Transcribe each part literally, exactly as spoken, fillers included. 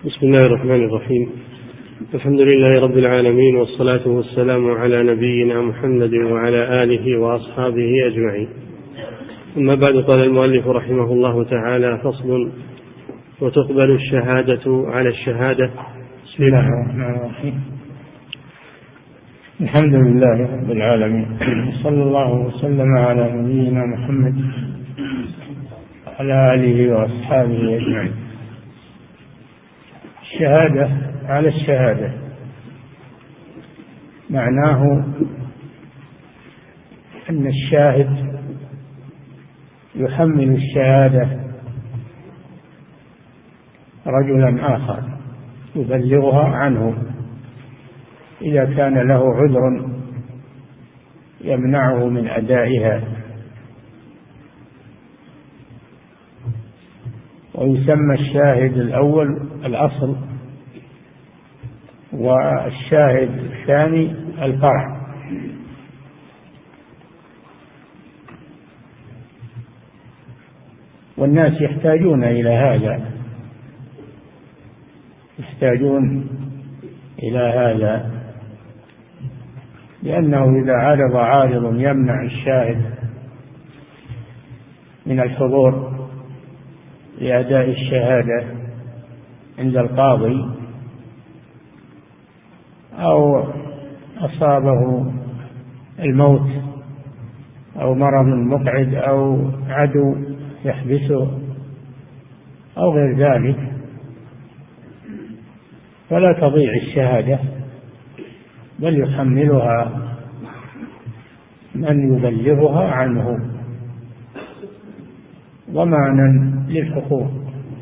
بسم الله الرحمن الرحيم. الحمد لله رب العالمين، والصلاة والسلام على نبينا محمد وعلى آله وأصحابه أجمعين. أما بعد، قال المؤلف رحمه الله تعالى: فصل: وتقبل الشهادة على الشهادة. بسم الله الرحمن الرحيم. الحمد لله رب العالمين، صلى الله وسلم على نبينا محمد وعلى آله وأصحابه أجمعين. الشهادة على الشهادة معناه أن الشاهد يحمل الشهادة رجلا آخر يبلغها عنه إذا كان له عذر يمنعه من أدائها، ويسمى الشاهد الأول الأصل، والشاهد الثاني الفرع. والناس يحتاجون إلى هذا يحتاجون إلى هذا لأنه إذا عرض عارض يمنع الشاهد من الحضور لأداء الشهادة عند القاضي، أو أصابه الموت أو مرض مقعد أو عدو يحبسه أو غير ذلك، فلا تضيع الشهادة، بل يحملها من يبلغها عنه ضمانا للحقوق.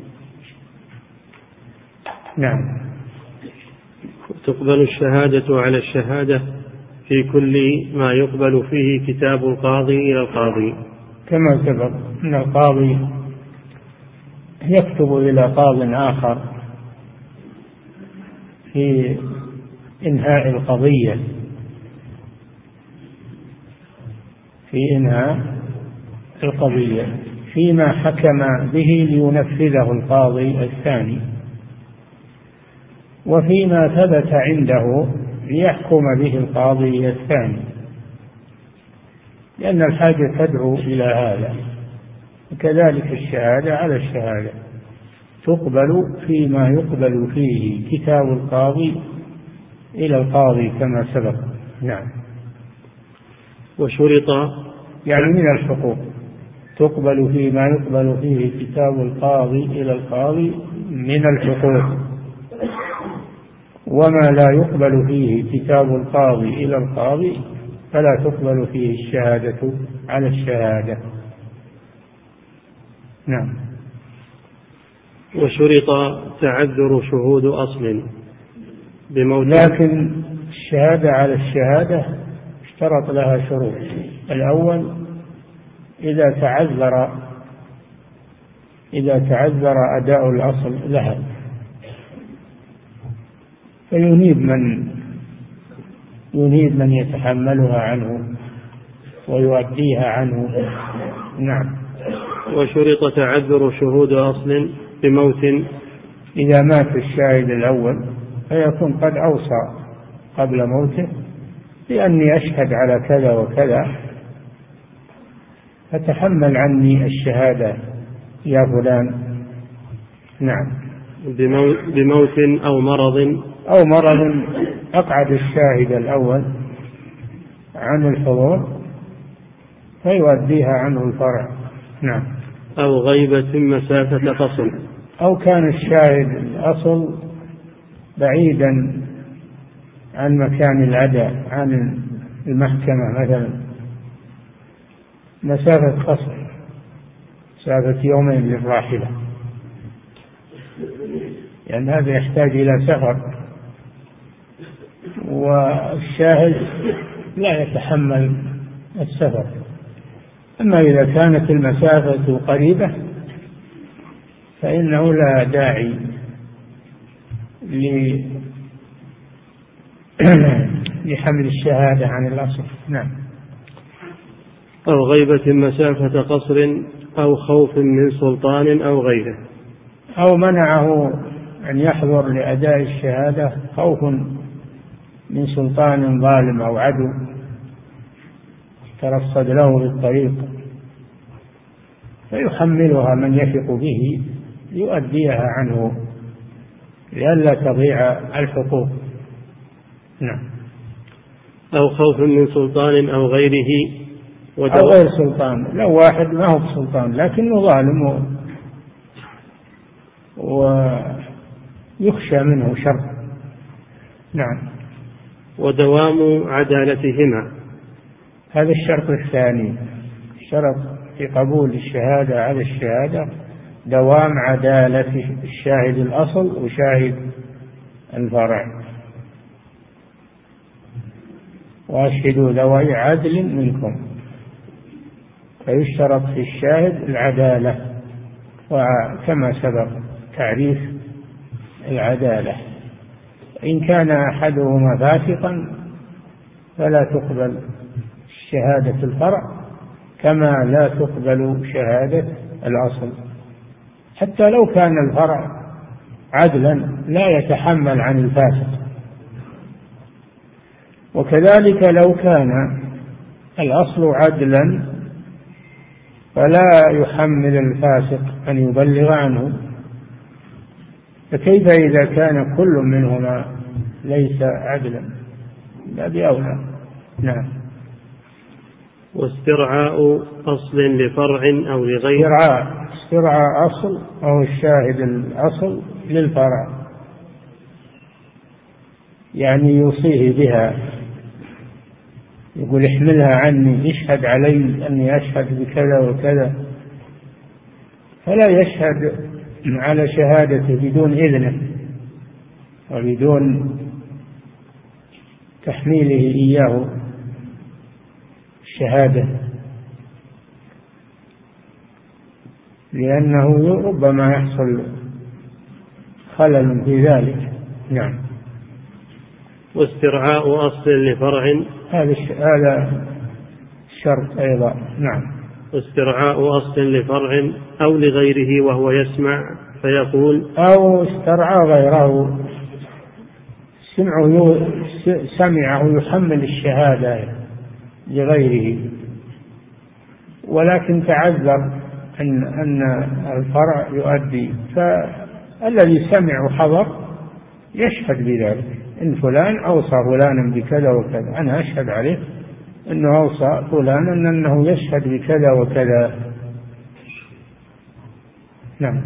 نعم. تقبل الشهادة على الشهادة في كل ما يقبل فيه كتاب القاضي إلى القاضي، كما سبق أن القاضي يكتب إلى قاض آخر في إنهاء القضية في إنهاء القضية فيما حكم به لينفذه القاضي الثاني، وفيما ثبت عنده ليحكم به القاضي الثاني، لأن الحاجة تدعو إلى هذا. وكذلك الشهادة على الشهادة تقبل فيما يقبل فيه كتاب القاضي إلى القاضي كما سبق. نعم. وشرط يعني من الحقوق تقبل فيما يقبل فيه كتاب القاضي إلى القاضي من الحقوق، وما لا يقبل فيه كتاب القاضي إلى القاضي فلا تقبل فيه الشهادة على الشهادة. نعم. وشرط تعذر شهود أصل بموت، لكن الشهادة على الشهادة اشترط لها شروط. الأول إذا تعذر إذا تعذر أداء الأصل لها فينيب من ينيب من يتحملها عنه ويؤديها عنه. نعم. وشرط تعذر شهود أصل بموت، إذا مات الشاهد الأول فيكون قد أوصى قبل موته بأني أشهد على كذا وكذا فتحمل عني الشهادة يا فلان. نعم. بموت أو مرض أو مرض أقعد الشاهد الأول عن الحضور فيؤديها عنه الفرع. نعم. أو غيبة مسافة فصل، أو كان الشاهد الأصل بعيدا عن مكان الأداء عن المحكمة، مثلا مسافة قصر، مسافة يومين للراحلة، لأن يعني هذا يحتاج إلى سفر، والشاهد لا يتحمل السفر. أما إذا كانت المسافة قريبة فإنه لا داعي لحمل الشهادة عن الأصل. نعم. أو غيبة مسافة قصر أو خوف من سلطان أو غيره، أو منعه أن يحضر لأداء الشهادة خوف من سلطان ظالم أو عدو ترصد له بالطريق، فيحملها من يثق به يؤديها عنه لئلا تضيع الحقوق. نعم. أو خوف من سلطان أو غيره أو غير سلطان، لو واحد ما هو بسلطان لكنه ظالم ويخشى منه شر. نعم. ودوام عدالتهما، هذا الشرط الثاني، الشرط في قبول الشهادة على الشهادة دوام عدالة الشاهد الأصل وشاهد الفرع. وأشهدوا ذوي عدل منكم، فيشترط في الشاهد العدالة، وكما سبق تعريف العدالة، إن كان أحدهما فاسقا فلا تقبل شهادة الفرع كما لا تقبل شهادة الأصل، حتى لو كان الفرع عدلا لا يتحمل عن الفاسق. وكذلك لو كان الأصل عدلا فلا يحمل الفاسق أن يبلغ عنه، فكيف إذا كان كل منهما ليس عدلا؟ لا بأولى. نعم. واسترعاء أصل لفرع أو لغير، استرعاء استرعاء أصل أو الشاهد الأصل للفرع، يعني يوصيه بها، يقول احملها عني، اشهد علي أني أشهد بكذا وكذا، فلا يشهد على شهادته بدون إذنه وبدون تحميله إياه الشهادة، لأنه ربما يحصل خلل في ذلك. نعم. واسترعاء أصل لفرع، هذا هذا الشرط أيضا. نعم. واسترعاء أصل لفرع أو لغيره وهو يسمع فيقول، أو استرعى غيره، سمعه سمعه يحمل الشهادة لغيره، ولكن تعذر أن أن الفرع يؤدي، فالذي سمع وحضر يشهد بذلك، إن فلان أوصى فلانا بكذا وكذا، أنا أشهد عليه أنه أوصى فلانا أنه يشهد بكذا وكذا. نعم.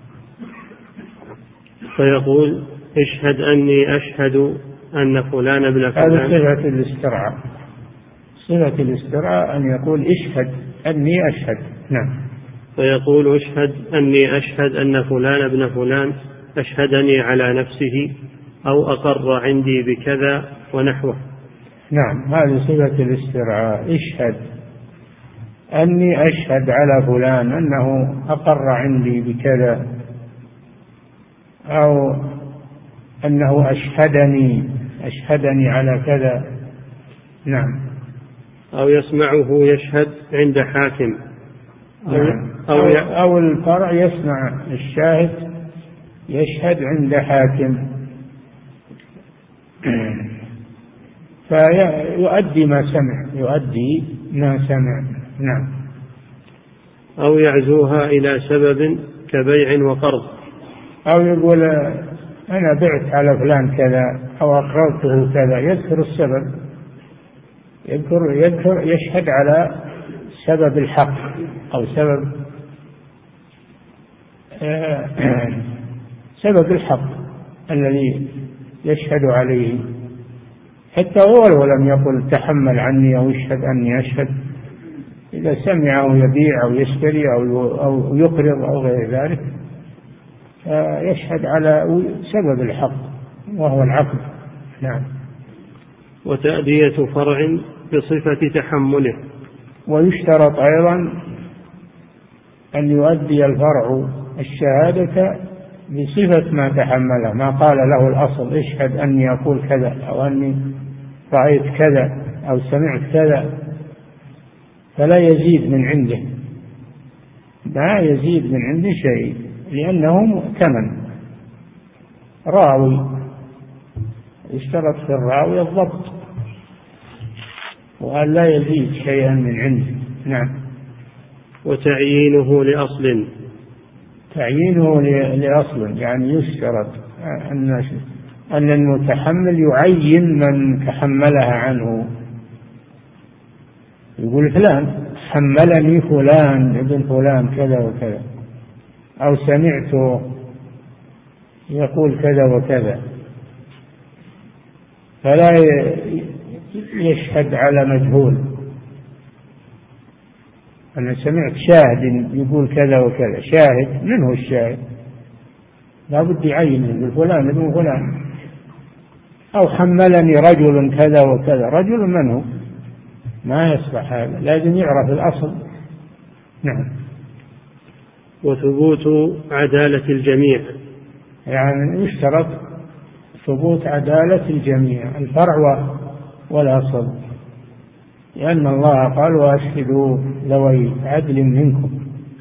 فيقول اشهد أني أشهد أن فلان ابن فلان. هذا صفة الاسترعاء، صفة الاسترعاء أن يقول اشهد أني أشهد. نعم. فيقول اشهد أني أشهد أن فلان ابن فلان أشهدني على نفسه أو أقر عندي بكذا ونحوه. نعم. هذه صفة الاسترعاء، اشهد أني أشهد على فلان أنه أقر عندي بكذا، أو أنه أشهدني أشهدني على كذا. نعم. أو يسمعه يشهد عند حاكم، أو, أو, أو, أو الفرع يسمع الشاهد يشهد عند حاكم فيؤدي ما سمع، يؤدي ما سمع. نعم. أو يعزوها إلى سبب كبيع وقرض، أو يقول أنا بعت على فلان كذا أو أقرضته كذا، يذكر السبب، يذكر يذكر يشهد على سبب الحق أو سبب سبب الحق الذي يشهد عليه، حتى هو ولم يقل تحمل عني أو اشهد أني أشهد، إذا سمعه يبيع أو يشتري أو يقرض أو غير ذلك يشهد على سبب الحق وهو العقد. نعم. وتأدية فرع بصفة تحمله، ويشترط أيضا أن يؤدي الفرع الشهادة بصفة ما تحمله، ما قال له الأصل اشهد أني أقول كذا أو أني رأيت كذا أو سمعت كذا، فلا يزيد من عنده، لا يزيد من عنده شيء، لأنه مؤتمن راوي، يشترط في الراوي الضبط وأن لا يزيد شيئا من عنده. نعم. وتعيينه لأصل، تعيينه لأصل يعني يشترط أن أن المتحمل يعين من تحملها عنه، يقول فلان حملني فلان ابن فلان كذا وكذا، أو سمعته يقول كذا وكذا، فلا يشهد على مجهول. أنا سمعت شاهد يقول كذا وكذا، شاهد من هو الشاهد؟ لا بد يعين يقول فلان ابن فلان. أو حملني رجل كذا وكذا، رجل من هو؟ ما يصلح هذا، لازم يعرف الأصل. نعم. وثبوت عدالة الجميع، يعني يشترط ثبوت عدالة الجميع، الفرع والأصل، لأن الله قال وأشهدوا ذوي عدل منكم.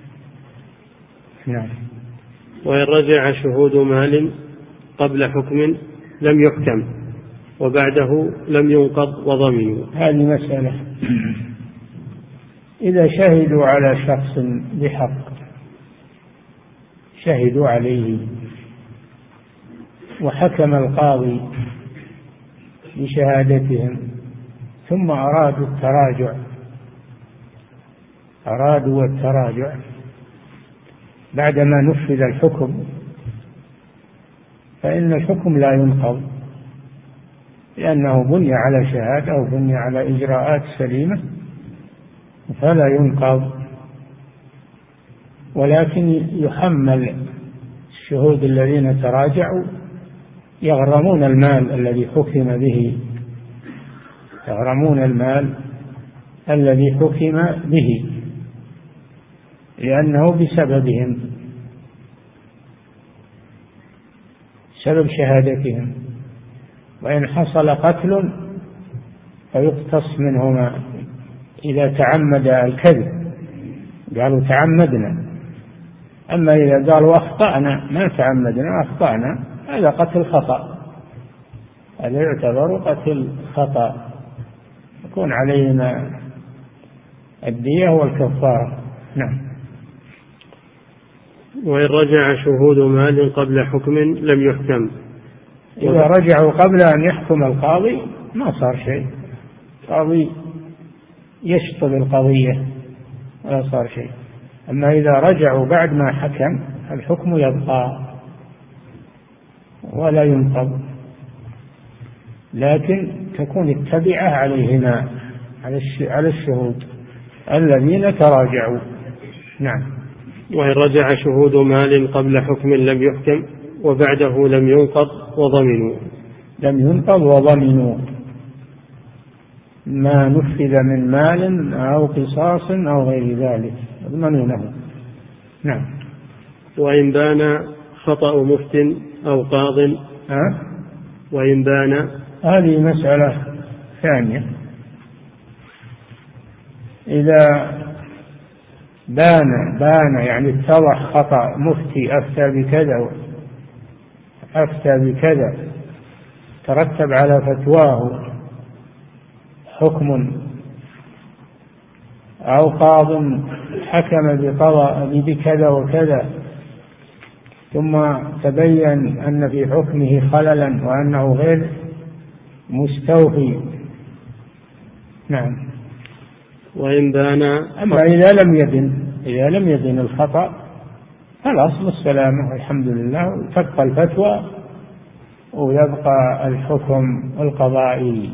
نعم. وإن رجع شهود مال قبل حكم لم يحكم وبعده لم ينقض وضمنوا. هذه مسألة. إذا شهدوا على شخص بحق، شهدوا عليه وحكم القاضي بشهادتهم ثم أرادوا التراجع، أرادوا التراجع بعدما نفذ الحكم، فإن الحكم لا ينقض، لأنه بني على شهادة أو بني على إجراءات سليمة، فلا ينقض، ولكن يحمل الشهود الذين تراجعوا، يغرمون المال الذي حكم به، يغرمون المال الذي حكم به، لأنه بسببهم، سبب شهادتهم. وإن حصل قتل فيقتص منهما إذا تعمد الكذب، قالوا تعمدنا. أما إذا قالوا أخطأنا ما تعمدنا أخطأنا، هذا قتل خطأ، هذا يعتبر قتل خطأ، يكون علينا الدية والكفارة. نعم. وإن رجع شهود مال قبل حكم لم يحكم، إذا رجعوا قبل أن يحكم القاضي ما صار شيء، القاضي يشطب القضية ولا صار شيء. أما إذا رجعوا بعد ما حكم الحكم يبقى ولا ينقض، لكن تكون التبعة عليهما، على الشهود الذين تراجعوا. نعم. وإن رجع شهود مال قبل حكم لم يحكم وبعده لم ينقض وضمنوا، لم ينقض وضمنوا ما نفذ من مال أو قصاص أو غير ذلك، يضمنونه. نعم. وإن بان خطأ مفت أو قاض، أه؟ وإن بان، هذه مسألة ثانية. إذا بان بان يعني اتضح خطأ مفتي أفتى بكذا أفتى بكذا، ترتب على فتواه حكم، أو قاض حكم بقضاء بكذا وكذا، ثم تبين أن في حكمه خللا وأنه غير مستوفي. نعم. وإن بان، أما إذا لم يبن إذا لم يبن الخطأ فالأصل السلامة والحمد لله، تبقى الفتوى ويبقى الحكم القضائي.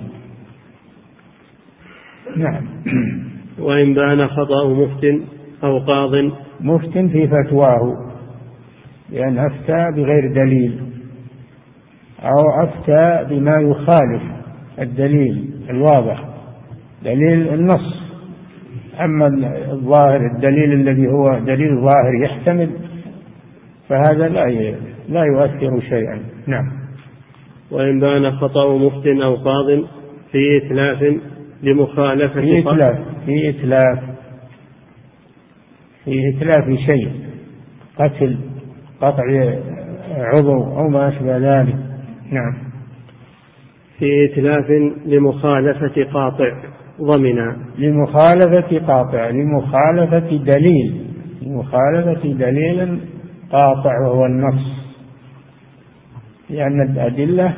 نعم. وإن بان خطأ مفت أو قاض، مفت في فتواه لأن أفتى بغير دليل أو أفتى بما يخالف الدليل الواضح، دليل النص. أما الظاهر الدليل الذي هو دليل ظاهر يحتمل، فهذا لا لا يؤثر شيئا. نعم. وإن بان خطأ مفت أو قاض في إتلاف لمخالفة، في إتلاف في إتلاف في إتلاف شيء، قتل، قطع عضو أو ما أشبه ذلك. نعم. في إتلاف لمخالفة قاطع ضمنا. لمخالفة قاطع، لمخالفة دليل، لمخالفة دليل قاطع وهو النص، لأن الأدلة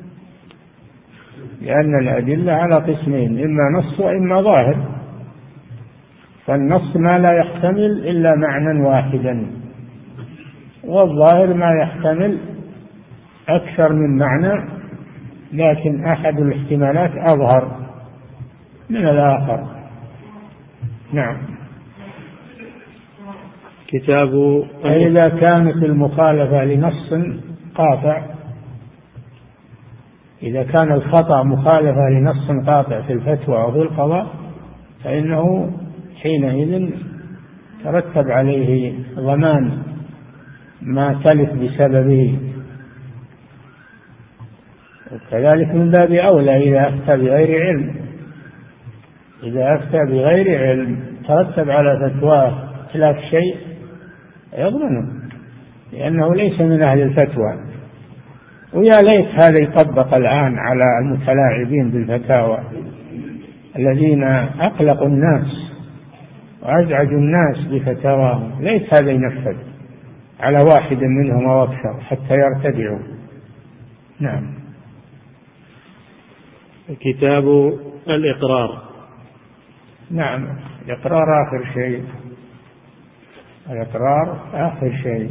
لأن الأدلة على قسمين، إما نص وإما ظاهر، فالنص ما لا يحتمل إلا معنى واحدا، والظاهر ما يحتمل أكثر من معنى، لكن أحد الاحتمالات أظهر من الآخر. نعم. كتاب فإذا كانت المخالفة لنص قاطع، إذا كان الخطأ مخالفة لنص قاطع في الفتوى أو في القضاء، فإنه حينئذ ترتب عليه ضمان ما تلف بسببه. وكذلك من باب أولى إذا أفتى بغير علم، إذا أفتى بغير علم ترتب على فتواه إتلاف شيء يضمنه، لأنه ليس من أهل الفتوى. ويا ليت هذا يطبق الآن على المتلاعبين بالفتاوى الذين أقلقوا الناس وأزعجوا الناس بفتاواهم، ليت هذا ينفذ على واحد منهم أو أكثر حتى يرتدعوا. نعم. كتاب الإقرار. نعم، الإقرار آخر شيء، الإقرار آخر شيء،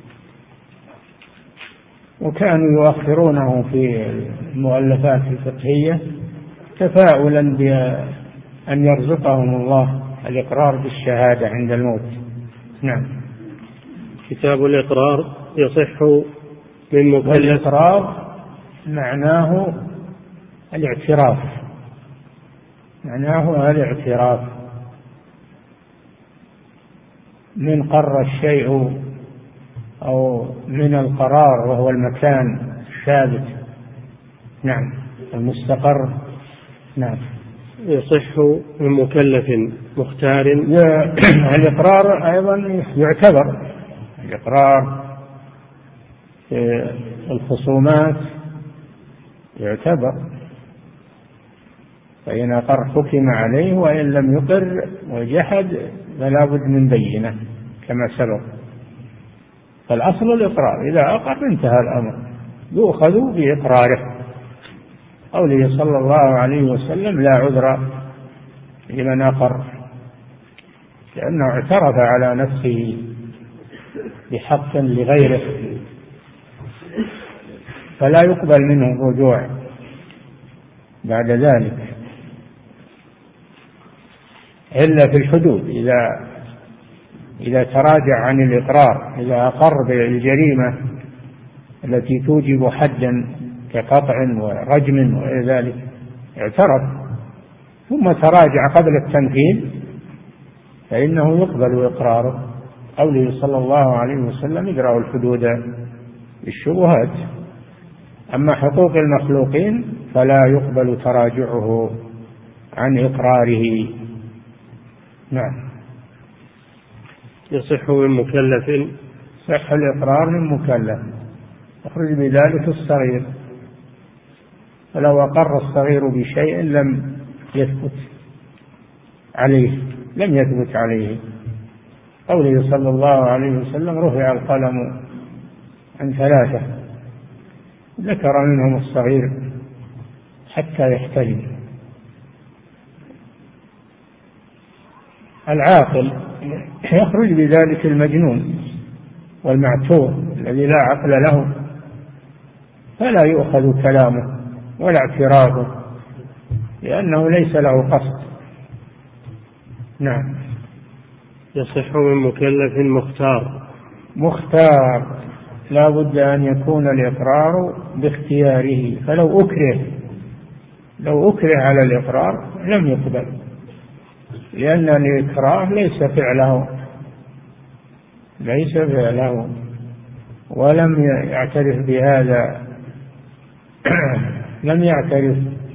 وكانوا يؤخرونه في المؤلفات الفقهية تفاؤلا بأن يرزقهم الله الإقرار بالشهادة عند الموت. نعم. كتاب الإقرار يصح من مكلف. والإقرار معناه الاعتراف، معناه الاعتراف، من قر الشيء أو من القرار وهو المكان الثابت. نعم، المستقر. نعم. يصح من مكلف مختار. الإقرار أيضا يعتبر، الإقرار في الخصومات يعتبر، فإن أقر حكم عليه، وإن لم يقر وجحد فلا بد من بينة كما سبق. فالأصل الإقرار، إذا أقر انتهى الأمر، يؤخذ بإقراره. قوله صلى الله عليه وسلم: لا عذر لمن أقر، لأنه اعترف على نفسه بحق لغيره، فلا يقبل منه الرجوع بعد ذلك إلا في الحدود. إذا إذا تراجع عن الإقرار، إذا أقر بالجريمة التي توجب حدا كقطع ورجم وغير ذلك، اعترف ثم تراجع قبل التنفيذ، فإنه يقبل إقراره. قوله صلى الله عليه وسلم: ادرأوا الحدود بالشبهات. أما حقوق المخلوقين فلا يقبل تراجعه عن إقراره. نعم. يصح من مكلف. صح الإقرار من مكلف، يخرج بذلك الصغير، فلو أقر الصغير بشيء لم يثبت عليه، لم يثبت عليه. قوله صلى الله عليه وسلم: رفع القلم عن ثلاثة، ذكر منهم الصغير حتى يحتلم. العاقل يخرج بذلك المجنون والمعتوه الذي لا عقل له، فلا يؤخذ كلامه ولا اعتراضه، لأنه ليس له قصد. نعم. يصح من مكلف مختار. مختار، لا بد أن يكون الإقرار باختياره، فلو أكره لو أكره على الإقرار لم يقبل، لأن الإكراه ليس فعله ليس فعله ولم يعترف بهذا لم يعترف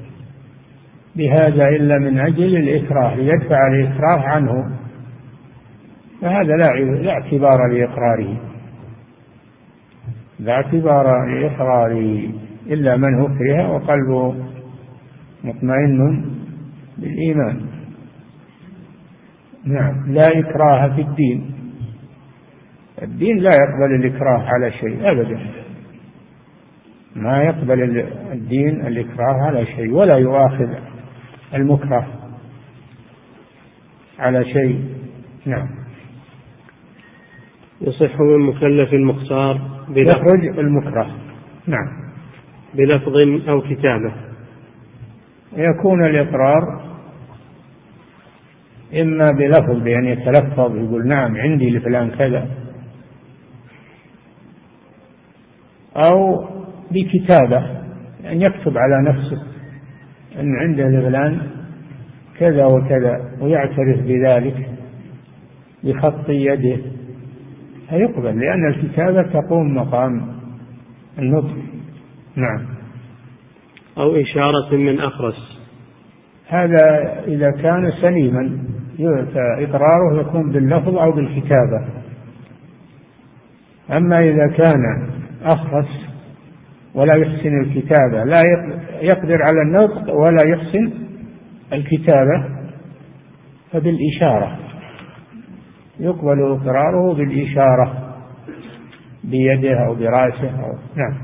بهذا إلا من أجل الإكراه، ليدفع الإكراه عنه، فهذا لا اعتبار لإقراره، لا اعتبار لإقراره إلا من أكره وقلبه مطمئن بالإيمان. نعم. لا إكراه في الدين، الدين لا يقبل الإكراه على شيء أبدا، ما يقبل الدين الإكراه على شيء، ولا يؤاخذ المكره على شيء. نعم. يصح من مكلف مختار يخرج المكره. نعم. بلفظ أو كتابة. يكون الإقرار إما بلفظ بأن يتلفظ يقول نعم عندي لفلان كذا، أو بكتابة أن يكتب على نفسه أن عنده لفلان كذا وكذا ويعترف بذلك بخط يده، فيقبل لأن الكتابة تقوم مقام النطق. نعم. أو إشارة من أخرس، هذا إذا كان سليما إقراره يكون باللفظ أو بالكتابة. أما إذا كان أخرس ولا يحسن الكتابة، لا يقدر على النطق ولا يحسن الكتابة، فبالإشارة يقبل إقراره بالإشارة بيده أو برأسه أو. نعم.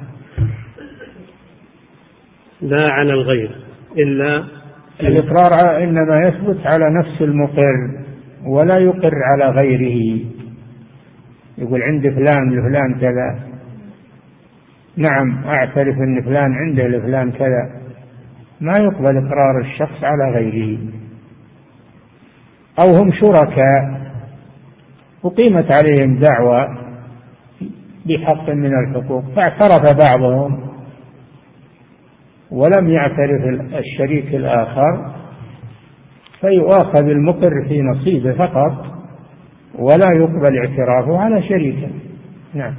لا على الغير إلا الإقرار إنما يثبت على نفس المقر ولا يقر على غيره، يقول عند فلان لفلان كذا، نعم أعترف أن فلان عنده لفلان كذا، ما يقبل إقرار الشخص على غيره. أو هم شركاء أقيمت عليهم دعوى بحق من الحقوق فاعترف بعضهم ولم يعترف الشريك الآخر، فيؤاخذ المقر في نصيبه فقط ولا يقبل اعترافه على شريكه. نعم.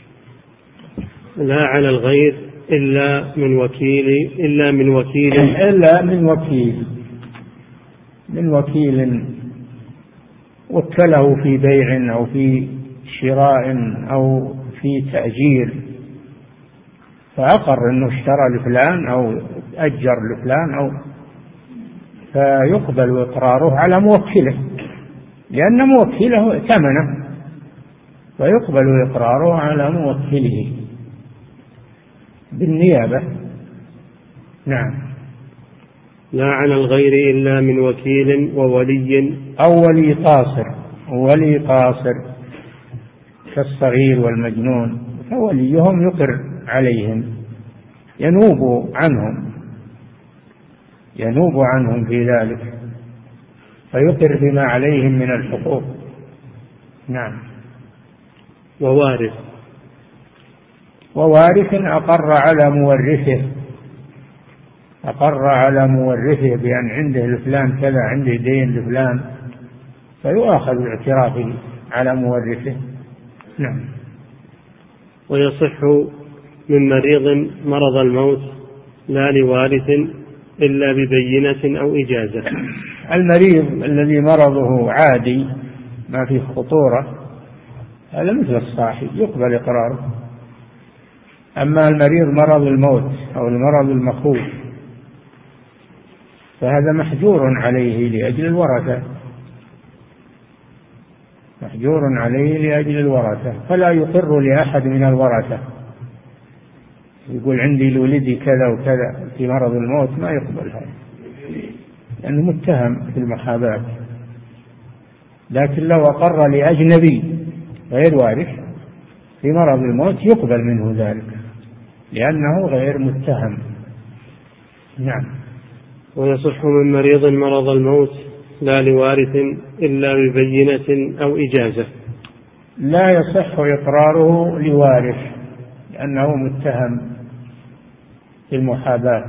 لا على الغير إلا من وكيل إلا من وكيل إلا من وكيل من وكيل وكله في بيع أو في شراء أو في تأجير، فأقر أنه اشترى لفلان أو أجر لفلان أو، فيقبل إقراره على موكله لأن موكله ائتمنه، فيقبل إقراره على موكله بالنيابة. نعم. لا على الغير إلا من وكيل وولي أو ولي قاصر، ولي قاصر كالصغير والمجنون، فوليهم يقر عليهم، ينوب عنهم ينوب عنهم في ذلك، فيقر بما عليهم من الحقوق. نعم. ووارث ووارث أقر على مورثه أقر على مورثه بأن عنده لفلان كذا، عنده دين لفلان، فيؤاخذ باعترافه على مورثه. نعم. ويصح من مريض مرض الموت لا لوارث إلا ببينة أو إجازة. المريض الذي مرضه عادي ما فيه خطورة هذا مثل الصاحي يقبل إقراره. أما المريض مرض الموت أو المرض المخوف فهذا محجور عليه لأجل الورثة محجور عليه لأجل الورثة فلا يقر لأحد من الورثة، يقول عندي لولدي كذا وكذا في مرض الموت، ما يقبل هذا لأنه متهم في المحاباة. لكن لو أقر لأجنبي غير وارث في مرض الموت يقبل منه ذلك لأنه غير متهم. نعم. ويصح من مريض مرض الموت لا لوارث إلا ببينة أو إجازة. لا يصح إقراره لوارث لأنه متهم في المحاباة،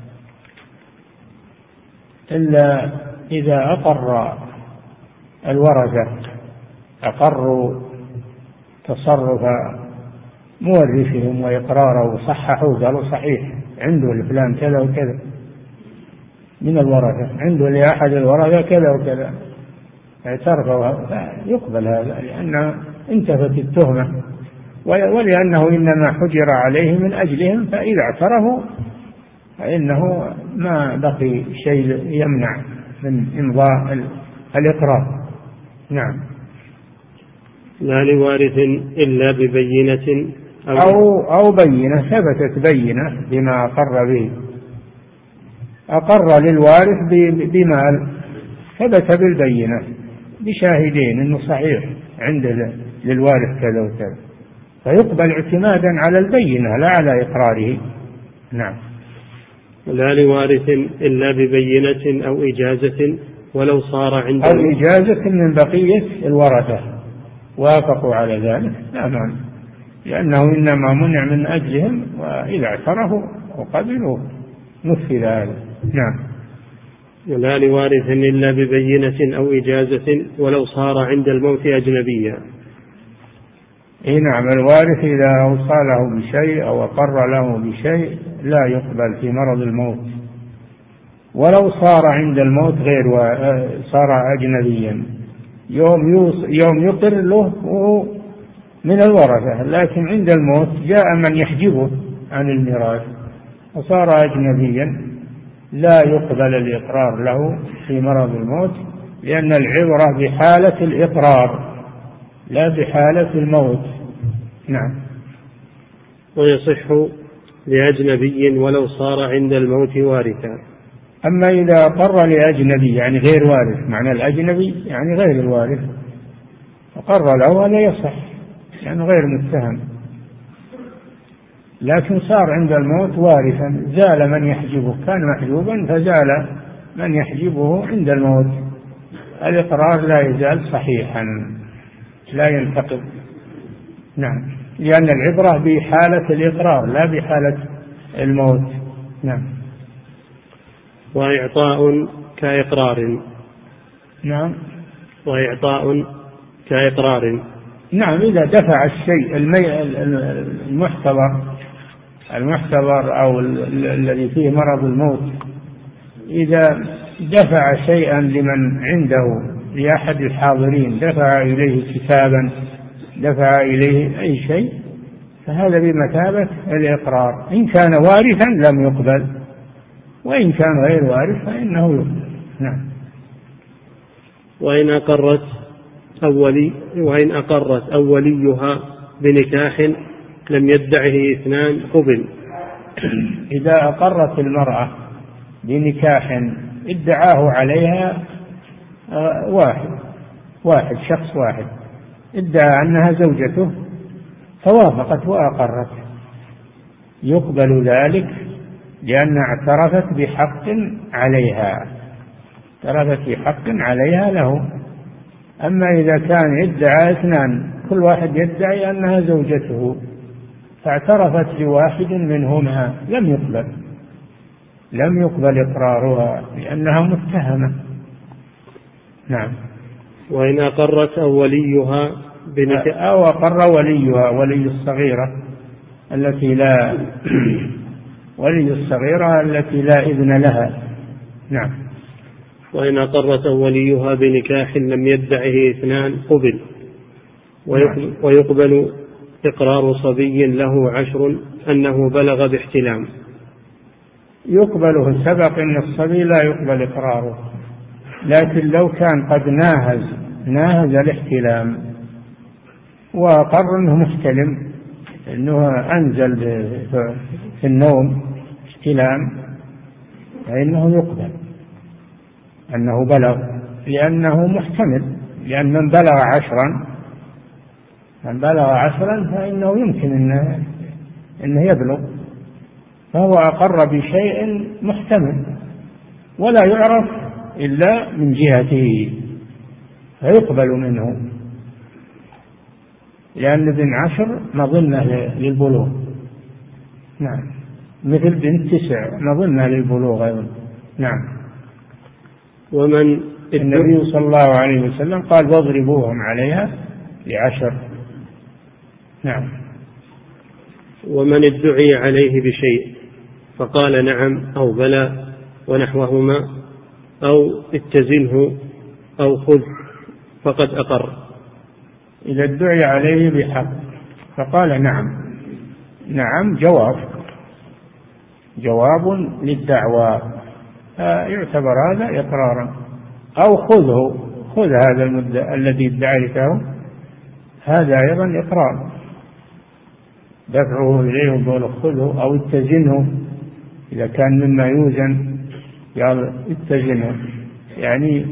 إلا إذا أقر الورثة أقروا تصرف مورثهم وإقراره وصححوا قالوا صحيح عنده لفلان كذا وكذا من الورثة، عنده لأحد الورثة كذا وكذا، اعترفوا، يقبل هذا لأن انتفت التهمة ولأنه إنما حجر عليه من أجلهم، فإذا اعترفوا فإنه ما بقي شيء يمنع من إمضاء الإقرار. نعم. لا لوارث إلا ببينة أو, أو, أو بينة ثبتت بينة بما أقر به، أقر للوارث بمال ثبت بالبينة بشاهدين إنه صحيح عند للوارث كذا وكذا، فيقبل اعتمادا على البينة لا على إقراره. نعم. لا لوارث إلا ببينة أو إجازة ولو صار عنده أو إجازة من بقية الورثة وافقوا على ذلك لا مانع، لأنه إنما منع من أجلهم، وإذا اعترفوا وقبلوا نفذ هذا. نعم. لا لوارث إلا ببينة أو إجازة ولو صار عند الموت أجنبيا. إيه نعم، الوارث إذا أوصى له بشيء أو أقر له بشيء لا يقبل في مرض الموت، ولو صار عند الموت غير صار أجنبيا، يوم يوم يقر له من الورثة، لكن عند الموت جاء من يحجبه عن الميراث وصار أجنبيا لا يقبل الإقرار له في مرض الموت، لأن العبرة بحالة الإقرار لا بحالة الموت. نعم. ويصح لأجنبي ولو صار عند الموت وارثا. أما إذا أقر لأجنبي يعني غير وارث، معنى الأجنبي يعني غير الوارث، أقر له ولا يصح يعني غير متهم، لكن صار عند الموت وارثا، زال من يحجبه، كان محجوبا فزال من يحجبه عند الموت، الإقرار لا يزال صحيحا لا ينتقض. نعم، لأن العبرة بحالة الإقرار لا بحالة الموت. نعم. وإعطاء كإقرار. نعم. وإعطاء كإقرار. نعم، إذا دفع الشيء المحتضر المحتضر أو الذي فيه مرض الموت، إذا دفع شيئا لمن عنده لأحد الحاضرين، دفع إليه كتابا، دفع إليه أي شيء، فهذا بمثابة الإقرار. إن كان وارثا لم يقبل، وإن كان غير وارث فإنه يقبل. نعم. وإن أقرت أولي وإن أقرت أوليها بنكاح لم يدعه اثنان قبل. إذا أقرت المرأة بنكاح ادعاه عليها واحد واحد شخص واحد، ادعى أنها زوجته فوافقت وأقرت، يقبل ذلك لأن اعترفت بحق عليها، اعترفت بحق عليها له. أما إذا كان ادعى اثنان كل واحد يدعي أنها زوجته فاعترفت بواحد منهما لم يقبل لم يقبل إقرارها لأنها متهمة. نعم. وإن أقرت أو وليها بنكاح أو أقر وليها ولي الصغيرة التي لا ولي الصغيرة التي لا إذن لها. نعم. وإن أقرت وليها بنكاح لم يدعه اثنان قبل. ويقبل إقرار صبي له عشر أنه بلغ باحتلام. يقبله، سبق أن الصبي لا يقبل إقراره، لكن لو كان قد ناهز ناهز الاحتلام وأقر أنه محتلم، أنه أنزل في النوم احتلام، فإنه يقبل أنه بلغ، لأنه محتمل، لأن من بلغ عشرا من بلغ عشرا فإنه يمكن أنه, إنه يبلغ، فهو أقر بشيء محتمل ولا يعرف إلا من جهته فيقبل منه، لأن ابن عشر مظنة للبلوغ. نعم. مثل بنت تسع مظنة للبلوغ أيضا. نعم. ومن النبي صلى الله عليه وسلم قال واضربوهم عليها لعشر. نعم. ومن ادعي عليه بشيء فقال نعم أو بلى ونحوهما أو اتزنه أو خذ فقد أقر. إذا ادعي عليه بحق فقال نعم. نعم جواب جواب للدعوى، يعتبر هذا إقرارا. أو خذه، خذ هذا المدة الذي ادعيته، هذا أيضا إقرار، دفعه إليه وقوله خذه، أو اتزنه إذا كان مما يوزن قال اتزنه، يعني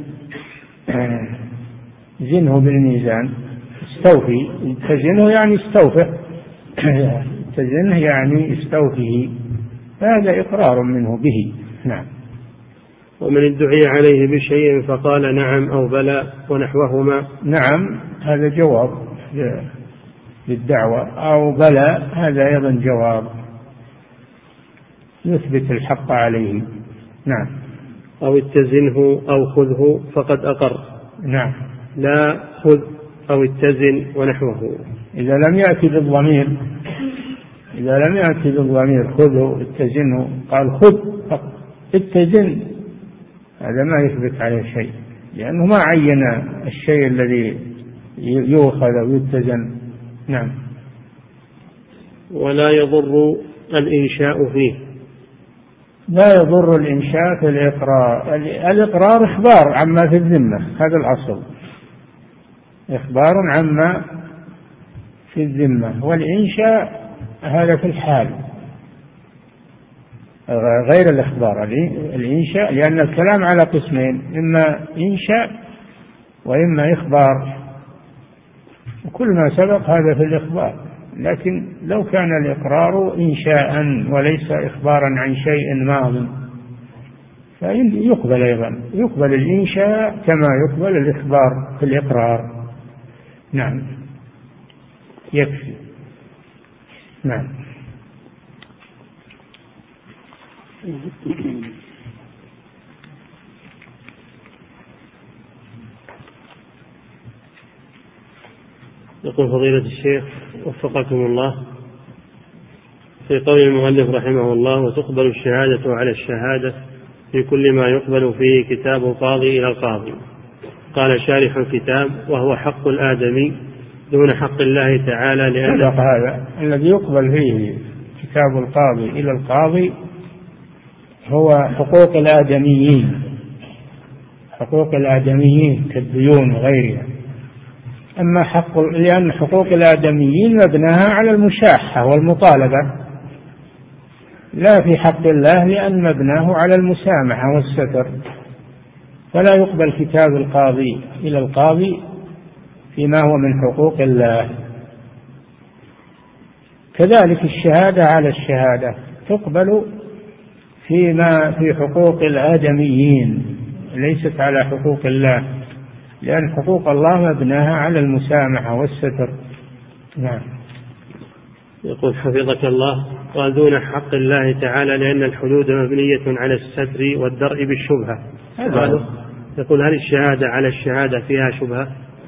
زنه بالميزان، استوفي. اتزنه يعني استوفه، اتزنه يعني استوفيه، هذا إقرار منه به. نعم. ومن ادعي عليه بشيء فقال نعم أو بلى ونحوهما. نعم هذا جواب للدعوة، أو بلى هذا أيضا جواب يثبت الحق عليه. نعم. أو اتزنه أو خذه فقد أقر. نعم. لا خذ أو اتزن ونحوه. إذا لم يأتي بالضمير، إذا لم يأتي بالضمير خذه اتزنه، قال خذ اتزن، هذا ما يثبت عليه شيء، لأنه ما عين الشيء الذي يؤخذ أو يتزن. نعم. ولا يضر الإنشاء فيه. لا يضر الإنشاء في الإقرار. الإقرار إخبار عما في الذمة، هذا الأصل، إخبار عما في الذمة، والإنشاء هذا في الحال غير الإخبار. الإنشاء لأن الكلام على قسمين، إما إنشاء وإما إخبار، وكل ما سبق هذا في الإخبار. لكن لو كان الإقرار إنشاء وليس إخبارا عن شيء ماض فيقبل أيضا، يقبل الإنشاء كما يقبل الإخبار في الإقرار. نعم يكفي. نعم. يقول فضيلة الشيخ وفقكم الله، في قول المؤلف رحمه الله وتقبل الشهادة على الشهادة في كل ما يقبل فيه كتاب القاضي إلى القاضي، قال شارح الكتاب وهو حق الآدمي دون حق الله تعالى، لأن هذا الذي يقبل فيه كتاب القاضي إلى القاضي هو حقوق الآدميين، حقوق الآدميين كالديون وغيرها. أما حق، لأن حقوق الآدميين مبناها على المشاحة والمطالبة، لا في حق الله لأن مبناه على المسامحة والستر، فلا يقبل كتاب القاضي إلى القاضي فيما هو من حقوق الله. كذلك الشهادة على الشهادة تقبل فيما في حقوق الآدميين، ليست على حقوق الله، لأن حقوق الله مبناها على المسامحة والستر. نعم. يقول حفظك الله، قال دون حق الله تعالى لأن الحدود مبنية على الستر والدرء بالشبهة. يقول هل الشهادة على الشهادة فيها شبهة؟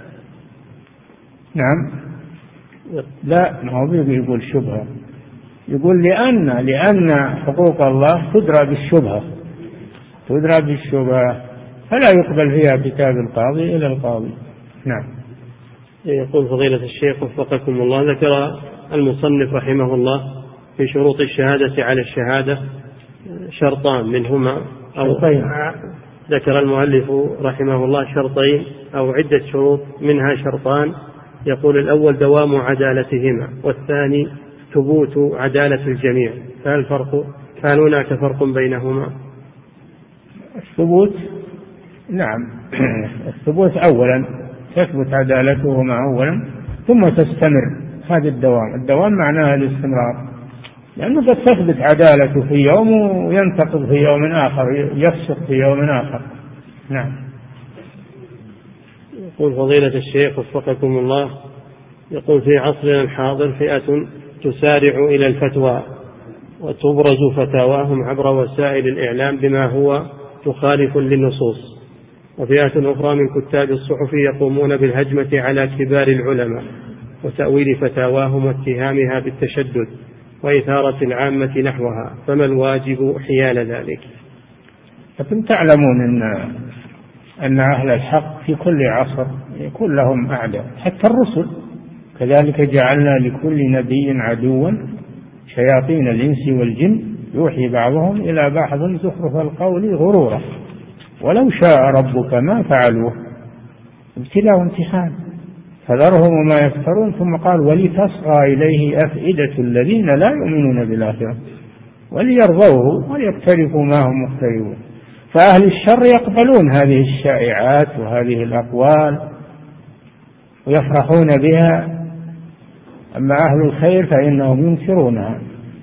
نعم. لا، ما هو يقول شبهة، يقول لأن لأن حقوق الله تدرى بالشبهة، تدرى بالشبهة، فلا يقبل فيها كتاب القاضي إلى القاضي. نعم. يقول فضيلة الشيخ وفقكم الله، ذكر المصنف رحمه الله في شروط الشهادة على الشهادة شرطان منهما، أو ذكر المؤلف رحمه الله شرطين أو عدة شروط منها شرطان، يقول الأول دوام عدالتهما، والثاني ثبوت عدالة الجميع، فهل فرق هل هناك فرق بينهما؟ الثبوت نعم الثبوت أولا تثبت عدالتهما أولا ثم تستمر، هذا الدوام. الدوام معناها الاستمرار، لأنه قد تثبت عدالته في يوم وينتقض في يوم آخر، يفسق في يوم آخر. نعم. يقول فضيلة الشيخ وفقكم الله، يقول في عصرنا الحاضر فئة تسارع إلى الفتوى وتبرز فتاواهم عبر وسائل الإعلام بما هو مخالف للنصوص، وفئة أخرى من كتاب الصحف يقومون بالهجمة على كبار العلماء وتأويل فتاواهم واتهامها بالتشدد وإثارة العامة نحوها، فما الواجب حيال ذلك؟ لكن تعلمون أن أن أهل الحق في كل عصر يكون لهم أعداء، حتى الرسل كذلك جعلنا لكل نبي عدوا شياطين الإنس والجن يوحي بعضهم إلى بعض زخرف القول غرورا ولو شاء ربك ما فعلوه ابتلاء وامتحان فذرهم وما يفترون. ثم قال ولتصغى إليه أفئدة الذين لا يؤمنون بالآخرة وليرضوه وليقترفوا ما هم مقترفون. فأهل الشر يقبلون هذه الشائعات وهذه الأقوال ويفرحون بها، أما أهل الخير فإنهم ينكرونها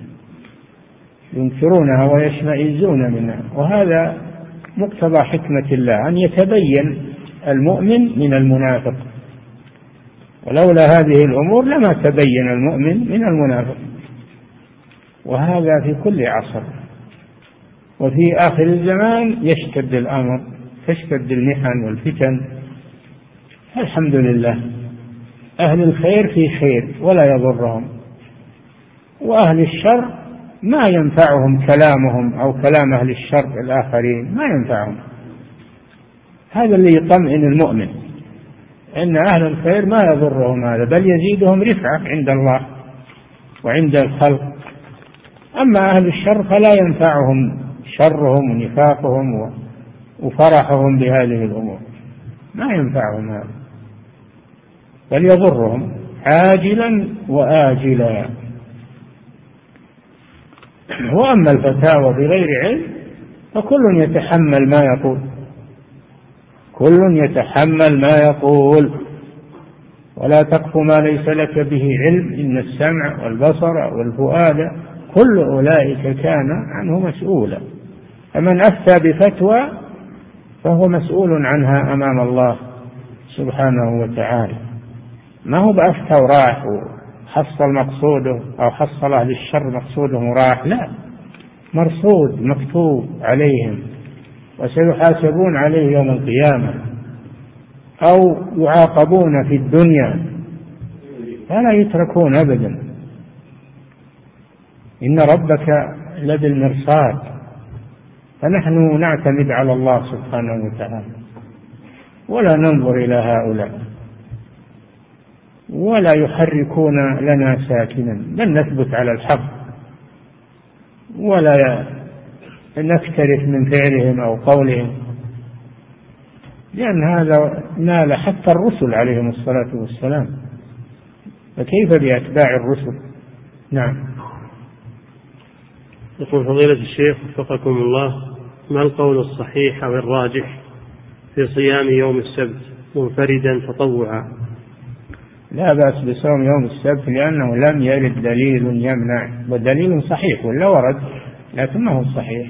ينكرونها ويشمئزون منها. وهذا مقتضى حكمة الله أن يتبين المؤمن من المنافق، ولولا هذه الأمور لما تبين المؤمن من المنافق. وهذا في كل عصر. وفي آخر الزمان يشتد الأمر، تشتد المحن والفتن. الحمد لله أهل الخير في خير ولا يضرهم، وأهل الشر ما ينفعهم كلامهم أو كلام أهل الشر الآخرين، ما ينفعهم. هذا اللي يطمئن المؤمن إن أهل الخير ما يضرهم هذا، بل يزيدهم رفعة عند الله وعند الخلق. أما أهل الشر فلا ينفعهم شرهم ونفاقهم وفرحهم بهذه الأمور، ما ينفعهم هذا، بل يضرهم عاجلا وآجلا. وأما الفتاوى بغير علم فكل يتحمل ما يقول، كل يتحمل ما يقول. ولا تقف ما ليس لك به علم، إن السمع والبصر والفؤاد كل أولئك كان عنه مسؤولا. فمن أفتى بفتوى فهو مسؤول عنها أمام الله سبحانه وتعالى. ما هو بأفتى وراح وحصل مقصوده أو حصل أهل الشر مقصوده وراح، لا، مرصود مكتوب عليهم وسيحاسبون عليه يوم القيامة أو يعاقبون في الدنيا، فلا يتركون أبدا. إن ربك لبالمرصاد. فنحن نعتمد على الله سبحانه وتعالى ولا ننظر إلى هؤلاء، ولا يحركون لنا ساكنا، بل نثبت على الحق ولا نكترث من فعلهم أو قولهم، لأن هذا نال حتى الرسل عليهم الصلاة والسلام، فكيف بأتباع الرسل؟ نعم. يقول فضيلة الشيخ وفقكم الله، ما القول الصحيح أو الراجح في صيام يوم السبت منفردا تطوعا؟ لا بأس بصوم يوم السبت لأنه لم يرد دليل يمنع، والدليل صحيح ولا ورد لكن ما هو صحيح،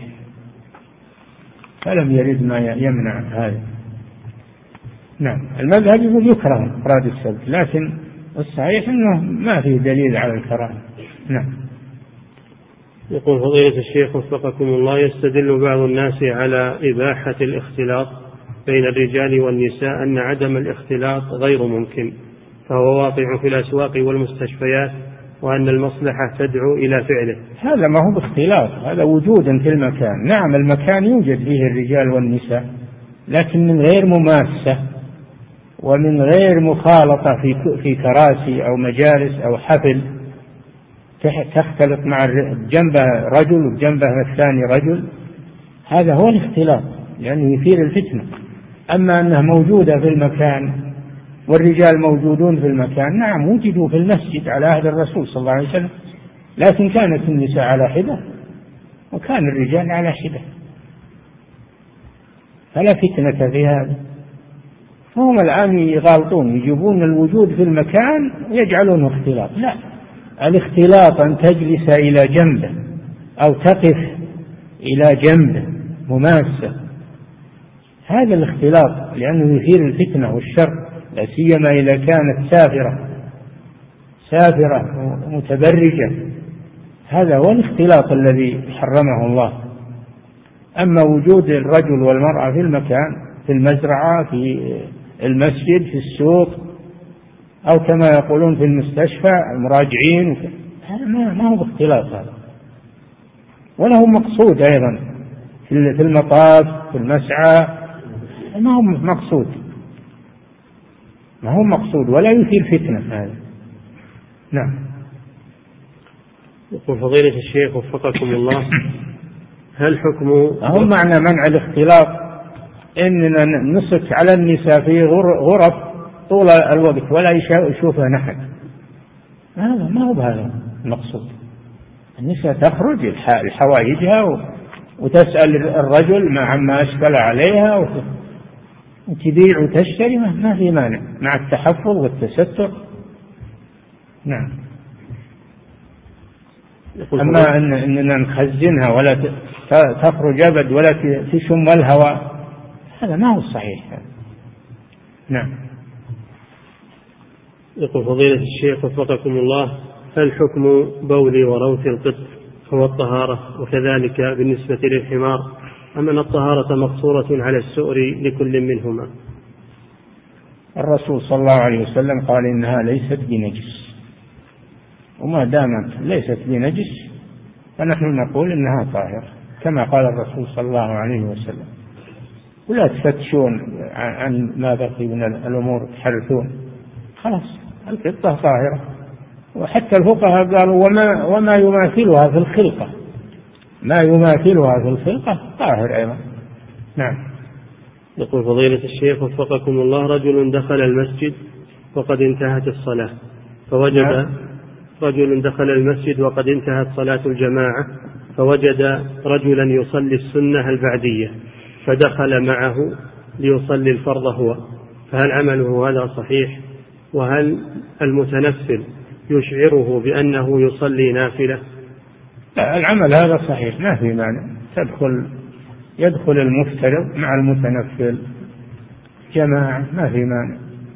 فلم يرد ما يمنع هذا. نعم. المذهب يقول يكره إفراد السبت، لكن الصحيح أنه ما فيه دليل على الكراهة. نعم. يقول فضيلة الشيخ وفقكم الله، يستدل بعض الناس على إباحة الاختلاط بين الرجال والنساء أن عدم الاختلاط غير ممكن، فهو واقع في الأسواق والمستشفيات، وأن المصلحة تدعو إلى فعله. هذا ما هو باختلاط، هذا وجودا في المكان. نعم المكان يوجد فيه الرجال والنساء، لكن من غير مماسة ومن غير مخالطة في في كراسي أو مجالس أو حفل تختلط مع جنبه رجل وجنبه الثاني رجل، هذا هو الاختلاط لأنه يثير الفتنة. أما أنها موجودة في المكان والرجال موجودون في المكان، نعم وجدوا في المسجد على عهد الرسول صلى الله عليه وسلم، لكن كانت النساء على حدة وكان الرجال على حدة، فلا فتنة في هذا. فهم الآن يغالطون، يجيبون الوجود في المكان ويجعلونه اختلاط. لا، الاختلاط أن تجلس إلى جنبه أو تقف إلى جنبه مماسة، هذا الاختلاط، لأنه يثير الفتنة والشر، لا سيما إذا كانت سافرة سافرة متبرجة، هذا هو الاختلاط الذي حرمه الله. أما وجود الرجل والمرأة في المكان، في المزرعة، في المسجد، في السوق، أو كما يقولون في المستشفى المراجعين، هذا ما هو باختلاط هذا، وله مقصود أيضا في المطاف في المسعى، ما هو مقصود ما هو مقصود ولا يثير فتنة هذا. نعم. يقول فضيلة الشيخ وفقكم الله، هل حكم هم معنى منع الاختلاط إننا نصك على النساء في غرف طول الوقت ولا يشوفها نحن؟ هذا ما هو بهذا المقصود. النساء تخرج لحوائجها وتسأل الرجل مع ما أشكل عليها وتبيع وتشتري، ما في مانع مع التحفظ والتستر. نعم. أما إن إننا نخزنها ولا تخرج أبد ولا تشم الهواء، هذا ما هو صحيح. نعم. يقول فضيلة الشيخ وفقكم الله، هل حكم بول وروث القط هو الطهارة وكذلك بالنسبة للحمار، أم أن الطهارة مقصورة على السؤر لكل منهما؟ الرسول صلى الله عليه وسلم قال إنها ليست بنجس، وما دامت ليست بنجس فنحن نقول إنها طاهرة كما قال الرسول صلى الله عليه وسلم. ولا تفتشون عن ما بقي من الأمور تحرثون، خلاص القطة طاهرة. وحتى الفقهاء قالوا وما, وما يماثلها في الخلقة، ما يماثلها في الخلقة طاهر أيضا. نعم. يقول فضيلة الشيخ وفقكم الله، رجل دخل المسجد وقد انتهت الصلاة فوجد نعم. رجل دخل المسجد وقد انتهت صلاة الجماعة فوجد رجلا يصلي السنة البعدية فدخل معه ليصلي الفرض هو، فهل عمله هذا صحيح؟ وهل المتنفل يشعره بأنه يصلي نافلة؟ لا، العمل هذا صحيح ما في مانع، تدخل يدخل المفترض مع المتنفل جماعة ما في مانع.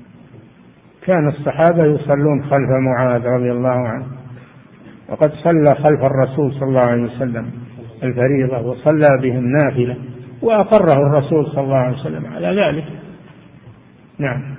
كان الصحابة يصلون خلف معاذ رضي الله عنه، وقد صلى خلف الرسول صلى الله عليه وسلم الفريضة وصلى بهم نافلة وأقره الرسول صلى الله عليه وسلم على ذلك. نعم.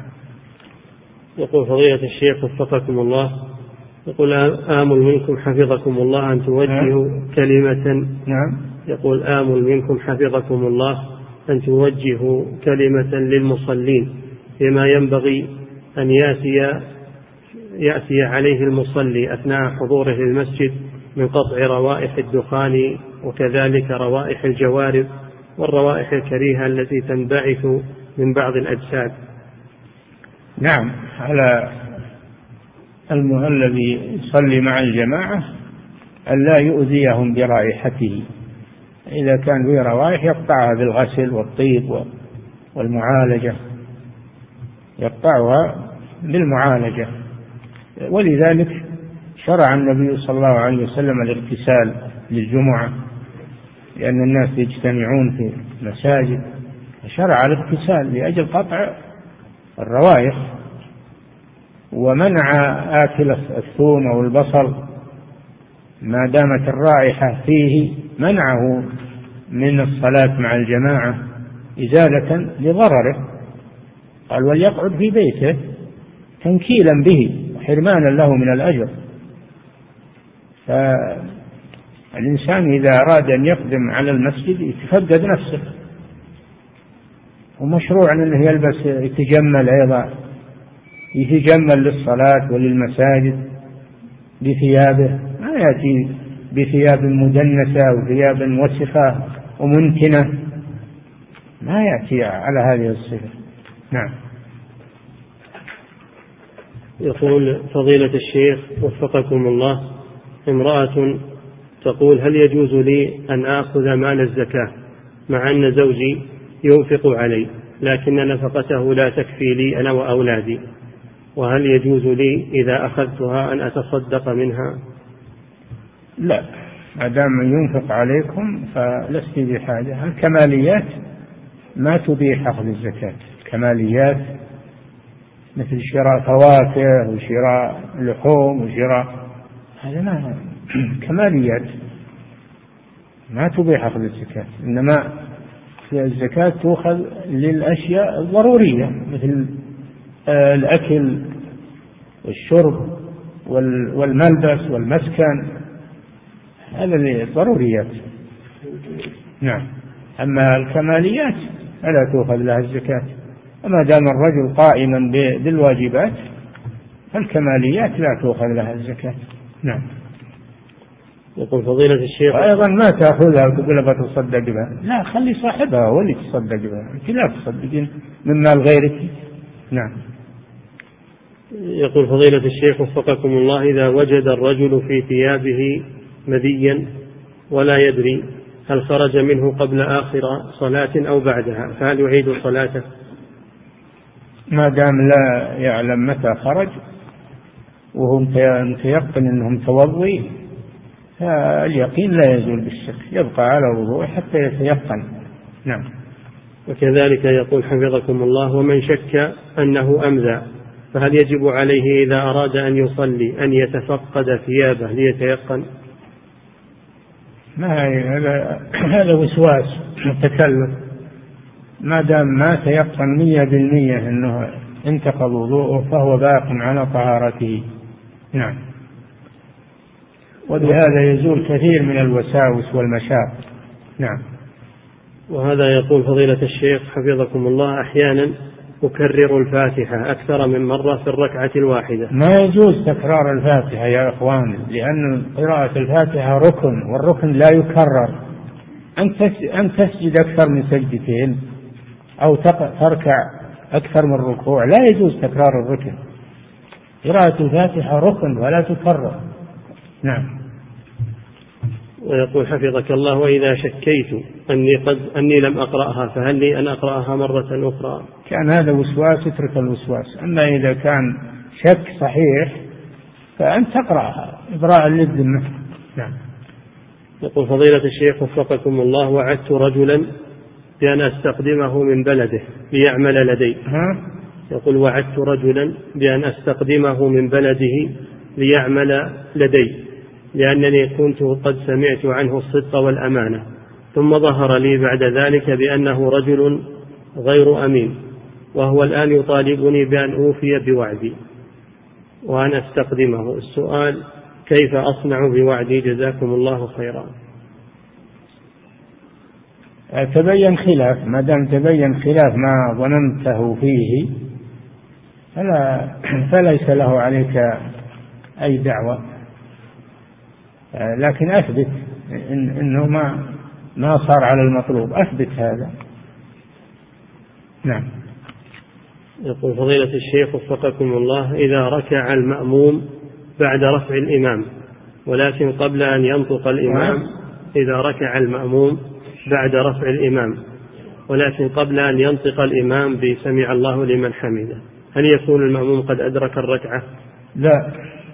يقول فضيلة الشيخ وفقكم الله، يقول آمل منكم حفظكم الله أن توجهوا نعم. كلمة نعم. يقول آمل منكم حفظكم الله أن توجهوا كلمة للمصلين فيما ينبغي أن يأتي يأتي عليه المصلي أثناء حضوره للمسجد من قطع روائح الدخان وكذلك روائح الجوارب والروائح الكريهة التي تنبعث من بعض الأجساد. نعم، على الذي يصلي مع الجماعة أن لا يؤذيهم برائحته، إذا كان به روائح يقطعها بالغسل والطيب والمعالجة، يقطعها بالمعالجة. ولذلك شرع النبي صلى الله عليه وسلم الاغتسال للجمعة، لأن الناس يجتمعون في المساجد، شرع الاغتسال لأجل قطع الروائح. ومنع آكل الثوم أو البصل ما دامت الرائحة فيه، منعه من الصلاة مع الجماعة إزالة لضرره. قال وليقعد في بيته تنكيلا به وحرمانا له من الأجر. فالإنسان إذا أراد أن يقدم على المسجد يتفقد نفسه، ومشروع أنه يلبس يتجمل أيضا، يتجمل للصلاة وللمساجد بثيابه، ما يأتي بثياب مدنسة وثياب وسخة ومنتنة، ما يأتي على هذه الصفة. نعم. يقول فضيلة الشيخ وفقكم الله، امرأة تقول هل يجوز لي أن آخذ مال الزكاة مع أن زوجي ينفق علي لكن نفقته لا تكفي لي أنا وأولادي، وهل يجوز لي إذا أخذتها أن أتصدق منها؟ لا، ما دام ينفق عليكم فلست بحاجة. الكماليات ما تبيح أخذ الزكاة، الكماليات مثل شراء فواكه وشراء لحوم وشراء، هذا ما كماليات ما تبيح أخذ الزكاة. إنما الزكاة تؤخذ للأشياء الضرورية مثل الأكل والشرب والملبس والمسكن، هذا الضروريات. نعم. أما الكماليات فلا تؤخذ لها الزكاة. وما دام الرجل قائما بالواجبات فالكماليات لا تؤخذ لها الزكاة. نعم. يقول فضيلة الشيخ وأيضا ما تأخذها وتقول بتصدق بها، لا، خلي صاحبها هو اللي تصدق بها، أنت لا تصدقين من مال غيرك. نعم. يقول فضيلة الشيخ وفقكم الله: إذا وجد الرجل في ثيابه مذيا ولا يدري هل خرج منه قبل آخر صلاة أو بعدها، فهل يعيد صلاته؟ ما دام لا يعلم متى خرج وهو متيقن أنه متوضي، فاليقين لا يزول بالشك، يبقى على وضوء حتى يتيقن. نعم. وكذلك يقول حفظكم الله: ومن شك أنه أمذى فهل يجب عليه إذا أراد أن يصلي أن يتفقد ثيابه ليتيقن؟ ما هذا هذا وسواس متكلف، ما دام ما تيقن مية بالمية أنه انتقض وضوءه فهو باق على طهارته. نعم. وبهذا يزول كثير من الوساوس والمشاق. نعم. وهذا يقول فضيلة الشيخ حفظكم الله: أحيانا أكرر الفاتحة أكثر من مرة في الركعة الواحدة. ما يجوز تكرار الفاتحة يا إخوان، لأن قراءة الفاتحة ركن، والركن لا يكرر. أن تسجد أكثر من سجدتين أو تركع أكثر من ركوع لا يجوز تكرار الركن. قراءة الفاتحة ركن ولا تكرر. نعم. ويقول حفظك الله: وإذا شكيت أني قد أني لم أقرأها فهل لي أن أقرأها مرة أخرى؟ كان هذا وسواس اترك الوسواس، أما إذا كان شك صحيح فأنت تقرأها إبراء للذمة. نعم. يقول فضيلة الشيخ وفقكم الله: وعدت رجلا بأن أستقدمه من بلده ليعمل لدي. ها؟ يقول: وعدت رجلا بأن أستقدمه من بلده ليعمل لدي لأنني كنت قد سمعت عنه الصدق والأمانة، ثم ظهر لي بعد ذلك بأنه رجل غير أمين، وهو الآن يطالبني بأن أوفي بوعدي وأن أستقدمه. السؤال: كيف أصنع بوعدي؟ جزاكم الله خيرا. تبين خلاف، ما دام تبين خلاف ما ظننته فيه فلا فليس له عليك أي دعوة، لكن أثبت إن إنه ما ما صار على المطلوب، أثبت هذا. نعم. يقول فضيلة الشيخ وفقكم الله: إذا ركع المأموم بعد رفع الإمام ولكن قبل أن ينطق الإمام إذا ركع المأموم بعد رفع الإمام ولكن قبل أن ينطق الإمام بسمع الله لمن حمده، هل يكون المأموم قد أدرك الركعة؟ لا،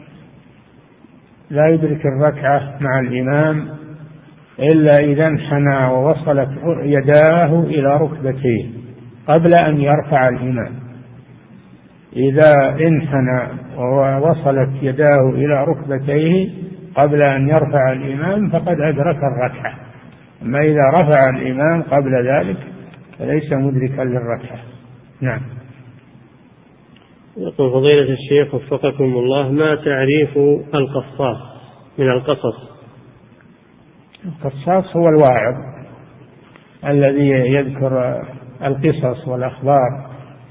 لا يدرك الركعة مع الإمام إلا إذا انحنى ووصلت يداه إلى ركبتيه قبل أن يرفع الإمام. إذا انحنى ووصلت يداه إلى ركبتيه قبل أن يرفع الإمام فقد أدرك الركعة، أما إذا رفع الإمام قبل ذلك فليس مدركا للركعة. نعم. يقول فضيلة الشيخ وفقكم الله: ما تعريف القصاص من القصص؟ القصاص هو الواعظ الذي يذكر القصص والأخبار،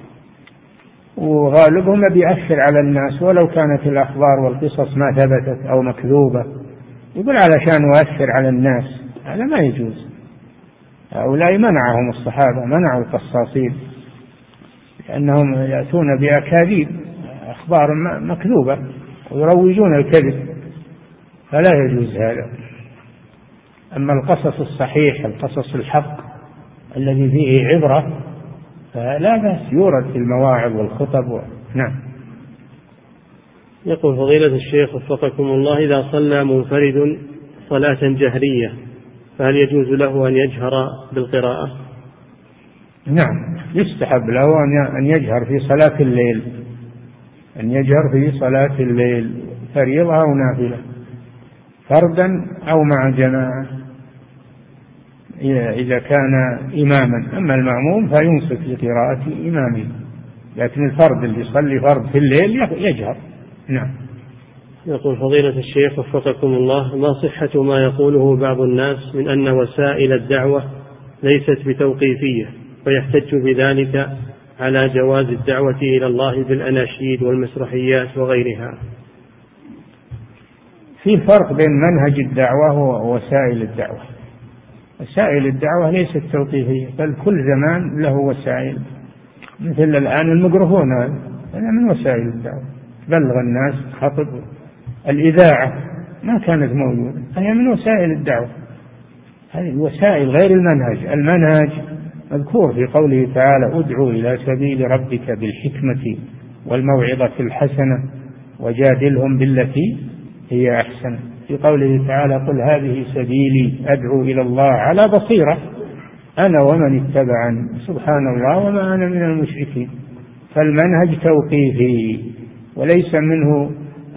وغالبهم بيأثر على الناس ولو كانت الأخبار والقصص ما ثبتت أو مكذوبة، يقول علشان يؤثر على الناس، هذا ما يجوز. هؤلاء منعهم الصحابة، منعوا القصاصين لأنهم يأتون بأكاذيب، أخبار مكذوبة ويروجون الكذب، فلا يجوز هذا. أما القصص الصحيح، القصص الحق الذي فيه عبرة، فلا بأس يورد في المواعظ والخطب و... نعم. يقول فضيلة الشيخ وفقكم الله: إذا صلى منفرد صلاة جهرية فهل يجوز له أن يجهر بالقراءة؟ نعم، يستحب له أن يجهر في صلاة الليل، أن يجهر في صلاة الليل فريضة أو نافلة، فردا أو مع جماعة إذا كان إماما. أما المأموم فينصت لقراءة إمامه، لكن الفرد اللي يصلي فرض في الليل يجهر. نعم. يقول فضيلة الشيخ وفقكم الله: ما صحة ما يقوله بعض الناس من أن وسائل الدعوة ليست بتوقيفية ويحتج بذلك على جواز الدعوة إلى الله بالأناشيد والمسرحيات وغيرها؟ في فرق بين منهج الدعوة ووسائل الدعوة. وسائل الدعوة ليست توقيفية، بل كل زمان له وسائل، مثل الآن الميكروفون هذا من وسائل الدعوة، بلغ الناس، خطب. الإذاعة ما كانت موجودة، هي من وسائل الدعوة. هذه وسائل غير المنهج. المنهج مذكور في قوله تعالى: ادعو إلى سبيل ربك بالحكمة والموعظة الحسنة وجادلهم بالتي هي أحسن. في قوله تعالى: قل هذه سبيلي أدعو إلى الله على بصيرة أنا ومن اتبعني سبحان الله وما أنا من المشركين. فالمنهج توقيفي وليس منه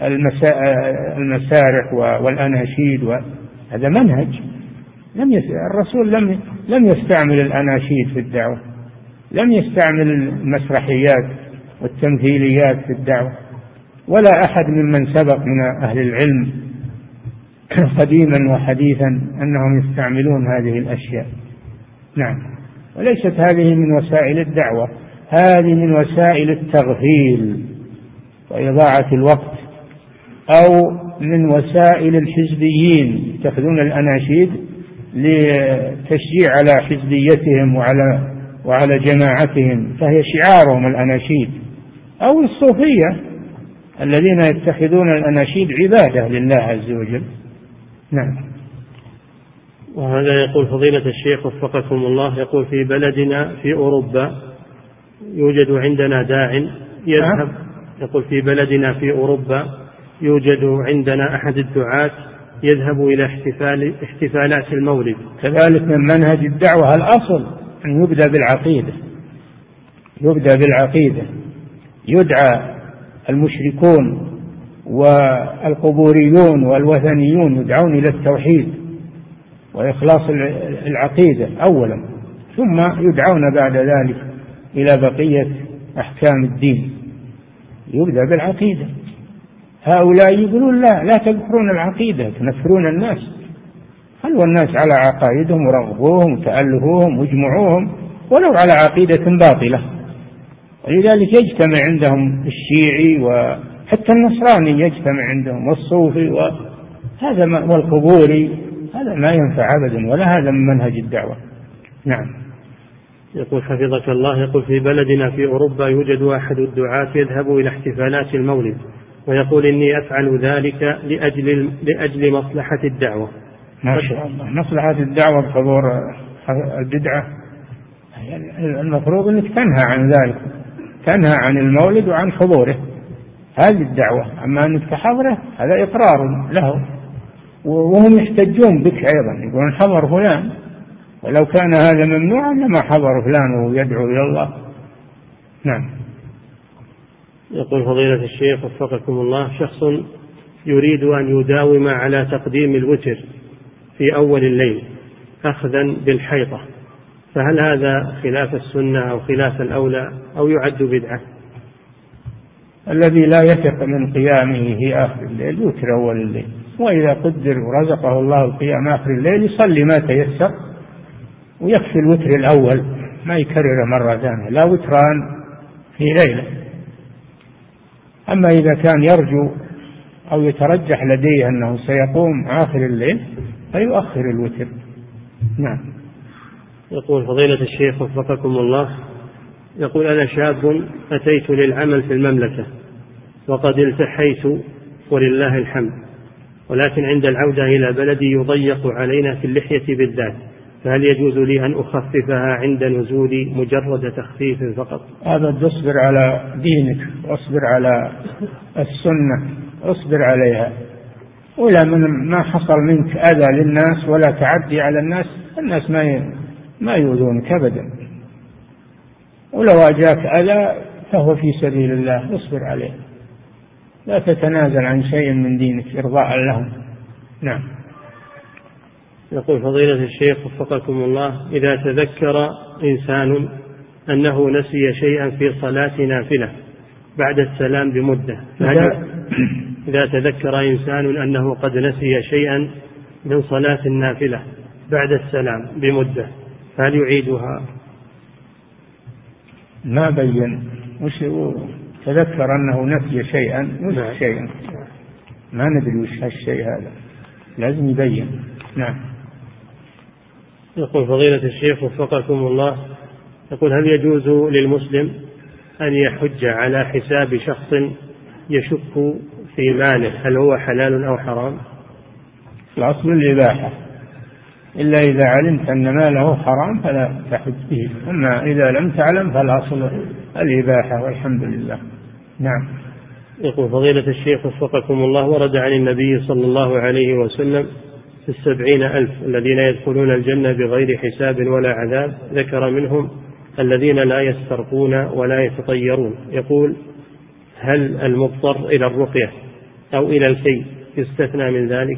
المسارح والأناشيد، هذا منهج. لم يس... الرسول لم لم يستعمل الأناشيد في الدعوة، لم يستعمل المسرحيات والتمثيليات في الدعوة، ولا أحد ممن سبق من أهل العلم قديما وحديثا أنهم يستعملون هذه الأشياء. نعم. وليست هذه من وسائل الدعوة، هذه من وسائل التغفيل وإضاعة الوقت، أو من وسائل الحزبيين يتخذون الأناشيد لتشجيع على حزبيتهم وعلى وعلى جماعتهم، فهي شعارهم الأناشيد. أو الصوفية الذين يتخذون الأناشيد عبادة لله عز وجل. نعم. وهذا يقول فضيلة الشيخ وفقكم الله، يقول في بلدنا في أوروبا يوجد عندنا داع يذهب، يقول في بلدنا في أوروبا يوجد عندنا أحد الدعاة يذهب إلى احتفال احتفالات المولد. كذلك من منهج الدعوة الأصل أن يبدأ بالعقيدة، يبدأ بالعقيدة. يدعى المشركون والقبوريون والوثنيون يدعون إلى التوحيد وإخلاص العقيدة أولا، ثم يدعون بعد ذلك إلى بقية أحكام الدين. يبدأ بالعقيدة. هؤلاء يقولون لا لا تذكرون العقيدة، تنفرون الناس. خلوا الناس على عقائدهم ورغبوهم وتألهوهم واجمعوهم ولو على عقيدة باطلة. ولذلك يجتمع عندهم الشيعي وحتى النصراني يجتمع عندهم والصوفي وهذا والقبوري، هذا ما ينفع أبدا ولا هذا من منهج الدعوة. نعم. يقول حفظك الله، يقول في بلدنا في أوروبا يوجد أحد الدعاة يذهب إلى احتفالات المولد ويقول إني أفعل ذلك لأجل, لأجل مصلحة الدعوة. ما شاء الله. مصلحة الدعوة بحضور البدعة، المفروض أنك تنهى عن ذلك، تنهى عن المولد وعن حضوره، هذه الدعوة. أما أنك تحضره هذا إقرار له، وهم يحتجون بك أيضا، يقولون حضر فلان، ولو كان هذا ممنوعا لما حضر فلان وهو يدعو إلى الله. نعم. يقول فضيلة الشيخ وفقكم الله، شخص يريد أن يداوم على تقديم الوتر في أول الليل أخذا بالحيطة، فهل هذا خلاف السنة أو خلاف الأولى أو يعد بدعة؟ الذي لا يثق من قيامه في آخر الليل يوتر أول الليل، وإذا قدر ورزقه الله القيام آخر الليل يصلي ما تيسر ويكفي الوتر الأول، ما يكرر مرة ثانية، لا وتران في ليلة. أما إذا كان يرجو أو يترجح لديه أنه سيقوم آخر الليل فيؤخر الوتر. نعم. يقول فضيلة الشيخ وفقكم الله، يقول أنا شاب أتيت للعمل في المملكة وقد التحيت ولله الحمد، ولكن عند العودة إلى بلدي يضيق علينا في اللحية بالذات، فهل يجوز لي أن أخففها عند نزولي مجرد تخفيف فقط؟ هذا تصبر على دينك واصبر على السنة، اصبر عليها، ولا من ما حصل منك أذى للناس ولا تعدي على الناس، الناس ما ما يؤذونك أبدا، ولو أجاك أذى فهو في سبيل الله، اصبر عليه، لا تتنازل عن شيء من دينك إرضاء لهم. نعم. يقول فضيلة الشيخ وفقكم الله، إذا تذكر إنسان أنه نسي شيئا في صلاة نافلة بعد السلام بمدة، إذا تذكر إنسان أنه قد نسي شيئا من صلاة النافلة بعد السلام بمدة، فهل يعيدها؟ ما بين وش تذكر أنه نسي شيئا وش نعم. شيئا ما ندري وش هالشيء هذا، لازم يبين. نعم. يقول فضيلة الشيخ وفقكم الله، يقول هل يجوز للمسلم أن يحج على حساب شخص يشك في ماله هل هو حلال أو حرام؟ الأصل الإباحة، إلا إذا علمت أن ماله حرام فلا تحج به، أما إذا لم تعلم فالأصل الإباحة والحمد لله. نعم. يقول فضيلة الشيخ وفقكم الله، ورد عن النبي صلى الله عليه وسلم في السبعين ألف الذين يدخلون الجنة بغير حساب ولا عذاب، ذكر منهم الذين لا يسترقون ولا يتطيرون. يقول هل المضطر إلى الرقية أو إلى الكي يستثنى من ذلك؟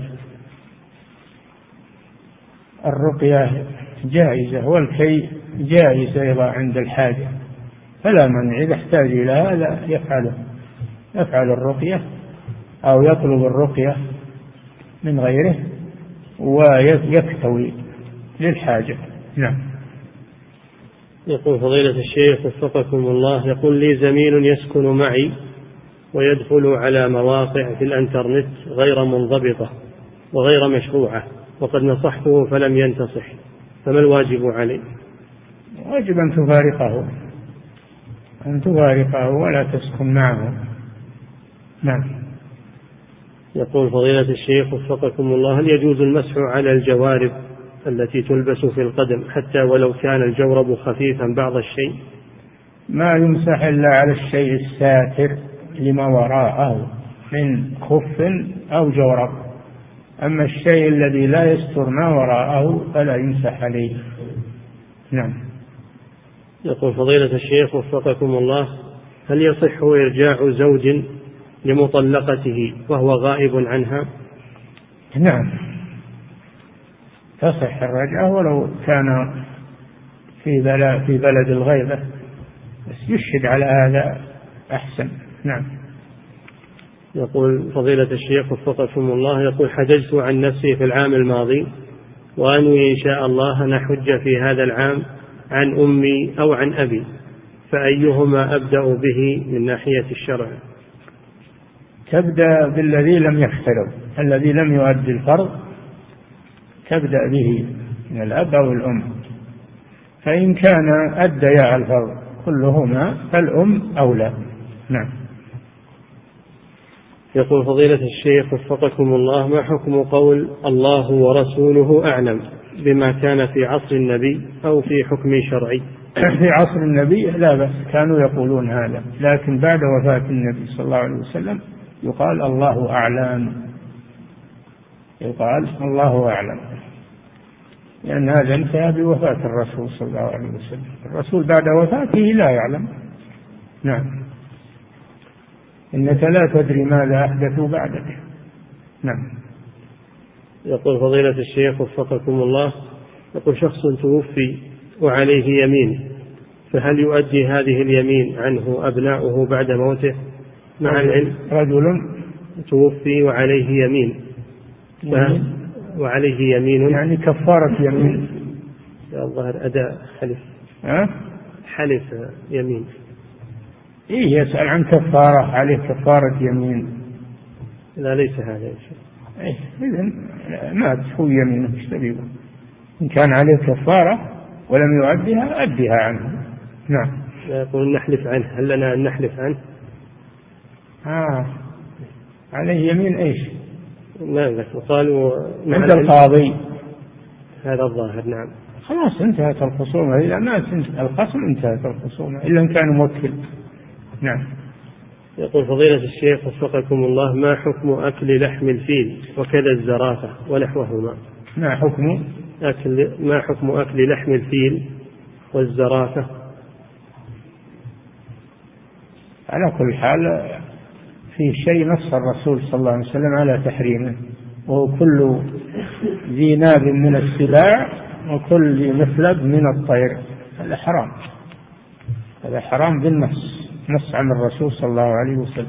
الرقية جائزة والكي جائزة أيضا عند الحاجة، فلا منع إذا احتاج إلى هذا يفعله، يفعل الرقية أو يطلب الرقية من غيره ويكتوي للحاجة. نعم. يقول فضيلة الشيخ وفقكم الله، يقول لي زميل يسكن معي ويدخل على مواقع في الانترنت غير منضبطة وغير مشروعة، وقد نصحته فلم ينتصح، فما الواجب عليه؟ واجب أن تفارقه، أن تفارقه ولا تسكن معه. نعم. يقول فضيلة الشيخ وفقكم الله، هل يجوز المسح على الجوارب التي تلبس في القدم حتى ولو كان الجورب خفيفا بعض الشيء؟ ما يمسح إلا على الشيء الساتر لما وراءه من خف أو جورب، أما الشيء الذي لا يستر ما وراءه فلا يمسح عليه. نعم. يقول فضيلة الشيخ وفقكم الله، هل يصح إرجاع زوج لمطلقته وهو غائب عنها؟ نعم، تصح الرجعة ولو كان في بلد, في بلد الغيبة، بس يشهد على هذا أحسن. نعم. يقول فضيلة الشيخ وفقكم الله، يقول حججت عن نفسي في العام الماضي وأنوي إن شاء الله أن أحج في هذا العام عن أمي أو عن أبي، فأيهما أبدأ به من ناحية الشرع؟ تبدأ بالذي لم يفترض، الذي لم يؤدي الفرض تبدأ به من الأب أو الأم، فإن كان أديا الفرض كلهما فالأم أولى. نعم. يقول فضيلة الشيخ وفقكم الله، ما حكم قول الله ورسوله أعلم بما كان في عصر النبي أو في حكم شرعي؟ في عصر النبي لا بأس، كانوا يقولون هذا، لكن بعد وفاة النبي صلى الله عليه وسلم يقال الله أعلم، يقال الله أعلم، لأن هذا انتهى بوفاة الرسول صلى الله عليه وسلم، الرسول بعد وفاته لا يعلم. نعم. إنك لا تدري ماذا أحدثوا بعدك. نعم. يقول فضيلة الشيخ وفقكم الله، يقول شخص توفي وعليه يمين، فهل يؤدي هذه اليمين عنه أبناؤه بعد موته؟ مع العلم رجل توفي وعليه يمين، وعليه يمين يعني كفارة يمين، الظاهر أداء حلف. أه؟ حلف يمين. إيه يسأل عن كفارة، عليه كفارة يمين. لا ليس هذا يا شيخ. إيه إذن مات هو يمينه ايش تبيه؟ إن كان عليه كفارة ولم يؤديها أديها عنه. نعم. يقول نحلف عنه، هل لنا أن نحلف عنه؟ آه عليه يمين إيش؟ لا لا قالوا عند القاضي هذا الظاهر. نعم. خلاص انتهت الخصومة، إذا ما الخصم انتهت الخصومة إلا إن كان موكل. نعم. يقول فضيلة الشيخ وفقكم الله، ما حكم أكل لحم الفيل وكذا الزرافة ونحوهما؟ ما حكم أكل ما حكم أكل لحم الفيل والزرافة؟ على كل حال في شيء نص الرسول صلى الله عليه وسلم على تحريمه، وهو كل ذي ناب من السباع وكل ذي مخلب من الطير، هذا حرام، هذا حرام بالنص، نص عن الرسول صلى الله عليه وسلم.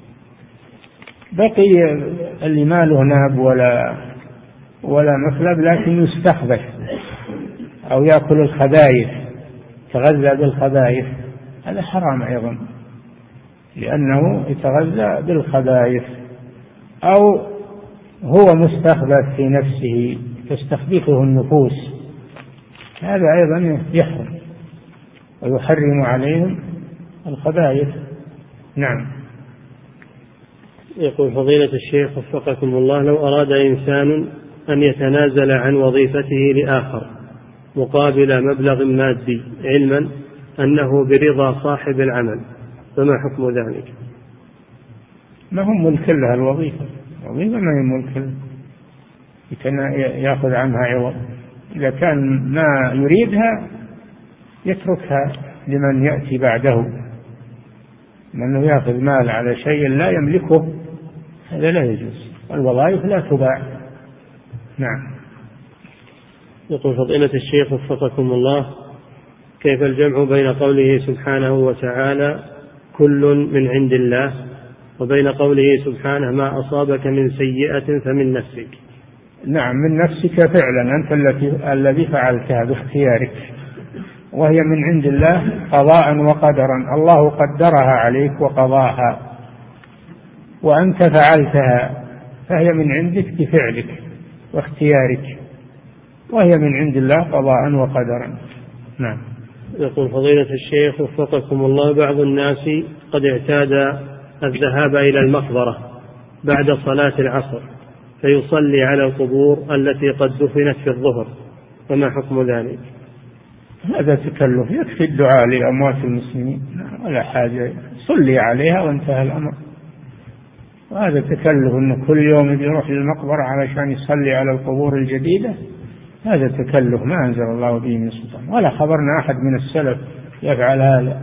بقي اللي ما له ناب ولا ولا مخلب لكن يستخبث أو يأكل الخبائث، تغذى بالخبائث، هذا حرام أيضا، لأنه يتغذى بالخبائث، أو هو مستخبث في نفسه تستخبثه النفوس، هذا أيضا يحرم ويحرم عليهم الخبائث. نعم. يقول فضيلة الشيخ وفقكم الله: لو أراد إنسان أن يتنازل عن وظيفته لآخر مقابل مبلغ مادي علما أنه برضا صاحب العمل، فما حكم ذلك؟ ما هم ملك له الوظيفة، الوظيفة ما هي ملك له، يأخذ عنها عوض. إذا كان ما يريدها يتركها لمن يأتي بعده، لأنه يأخذ مال على شيء لا يملكه هذا لا يجوز، والوظائف لا تباع. نعم. يقول فضيلة الشيخ وفقكم الله: كيف الجمع بين قوله سبحانه وتعالى كل من عند الله وبين قوله سبحانه ما أصابك من سيئة فمن نفسك؟ نعم، من نفسك فعلا، أنت التي الذي فعلتها باختيارك، وهي من عند الله قضاء وقدرا، الله قدرها عليك وقضاها، وأنت فعلتها، فهي من عندك بفعلك واختيارك، وهي من عند الله قضاء وقدرا. نعم. يقول فضيلة الشيخ وفقكم الله: بعض الناس قد اعتاد الذهاب إلى المقبرة بعد صلاة العصر فيصلي على القبور التي قد دفنت في الظهر، فما حكم ذلك؟ هذا تكلف، يكفي الدعاء لأموات المسلمين ولا حاجة، صلي عليها وانتهى الأمر. وهذا تكلف أنه كل يوم يروح للمقبرة علشان يصلي على القبور الجديدة، هذا تكلف ما أنزل الله به من سلطان، ولا خبرنا أحد من السلف يفعل هذا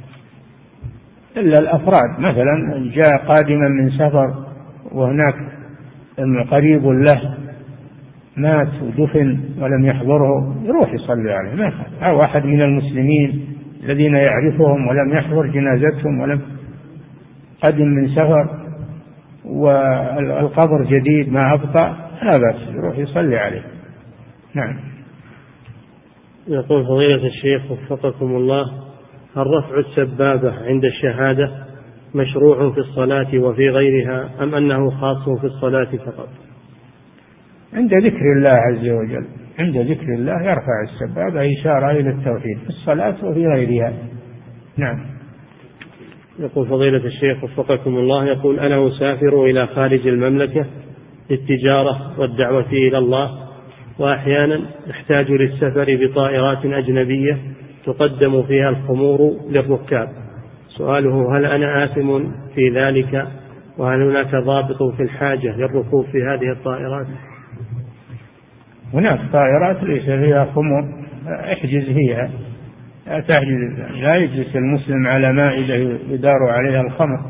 إلا الأفراد. مثلا جاء قادما من سفر وهناك قريب له مات ودفن ولم يحضره، يروح يصلي عليه ما يخالف، أو أحد من المسلمين الذين يعرفهم ولم يحضر جنازتهم ولم قدم من سفر والقبر جديد ما أبطأ، لا بأس يروح يصلي عليه. نعم. يقول فضيلة الشيخ وفقكم الله: هل رفع السبابة عند الشهادة مشروع في الصلاة وفي غيرها، أم أنه خاص في الصلاة فقط؟ عند ذكر الله عز وجل، عند ذكر الله يرفع السبابة إشارة إلى التوحيد في الصلاة وفي غيرها. نعم. يقول فضيلة الشيخ وفقكم الله: يقول أنا أسافر إلى خارج المملكة للتجارة والدعوة إلى الله، وأحيانا احتاج للسفر بطائرات أجنبية تقدم فيها الخمور للركاب. سؤاله: هل أنا آثم في ذلك؟ وهل هناك ضابط في الحاجة للركوب في هذه الطائرات؟ هناك طائرات ليس فيها خمور، احجز فيها، لا تحجز، لا يجلس المسلم على مائدة يدار عليها الخمر،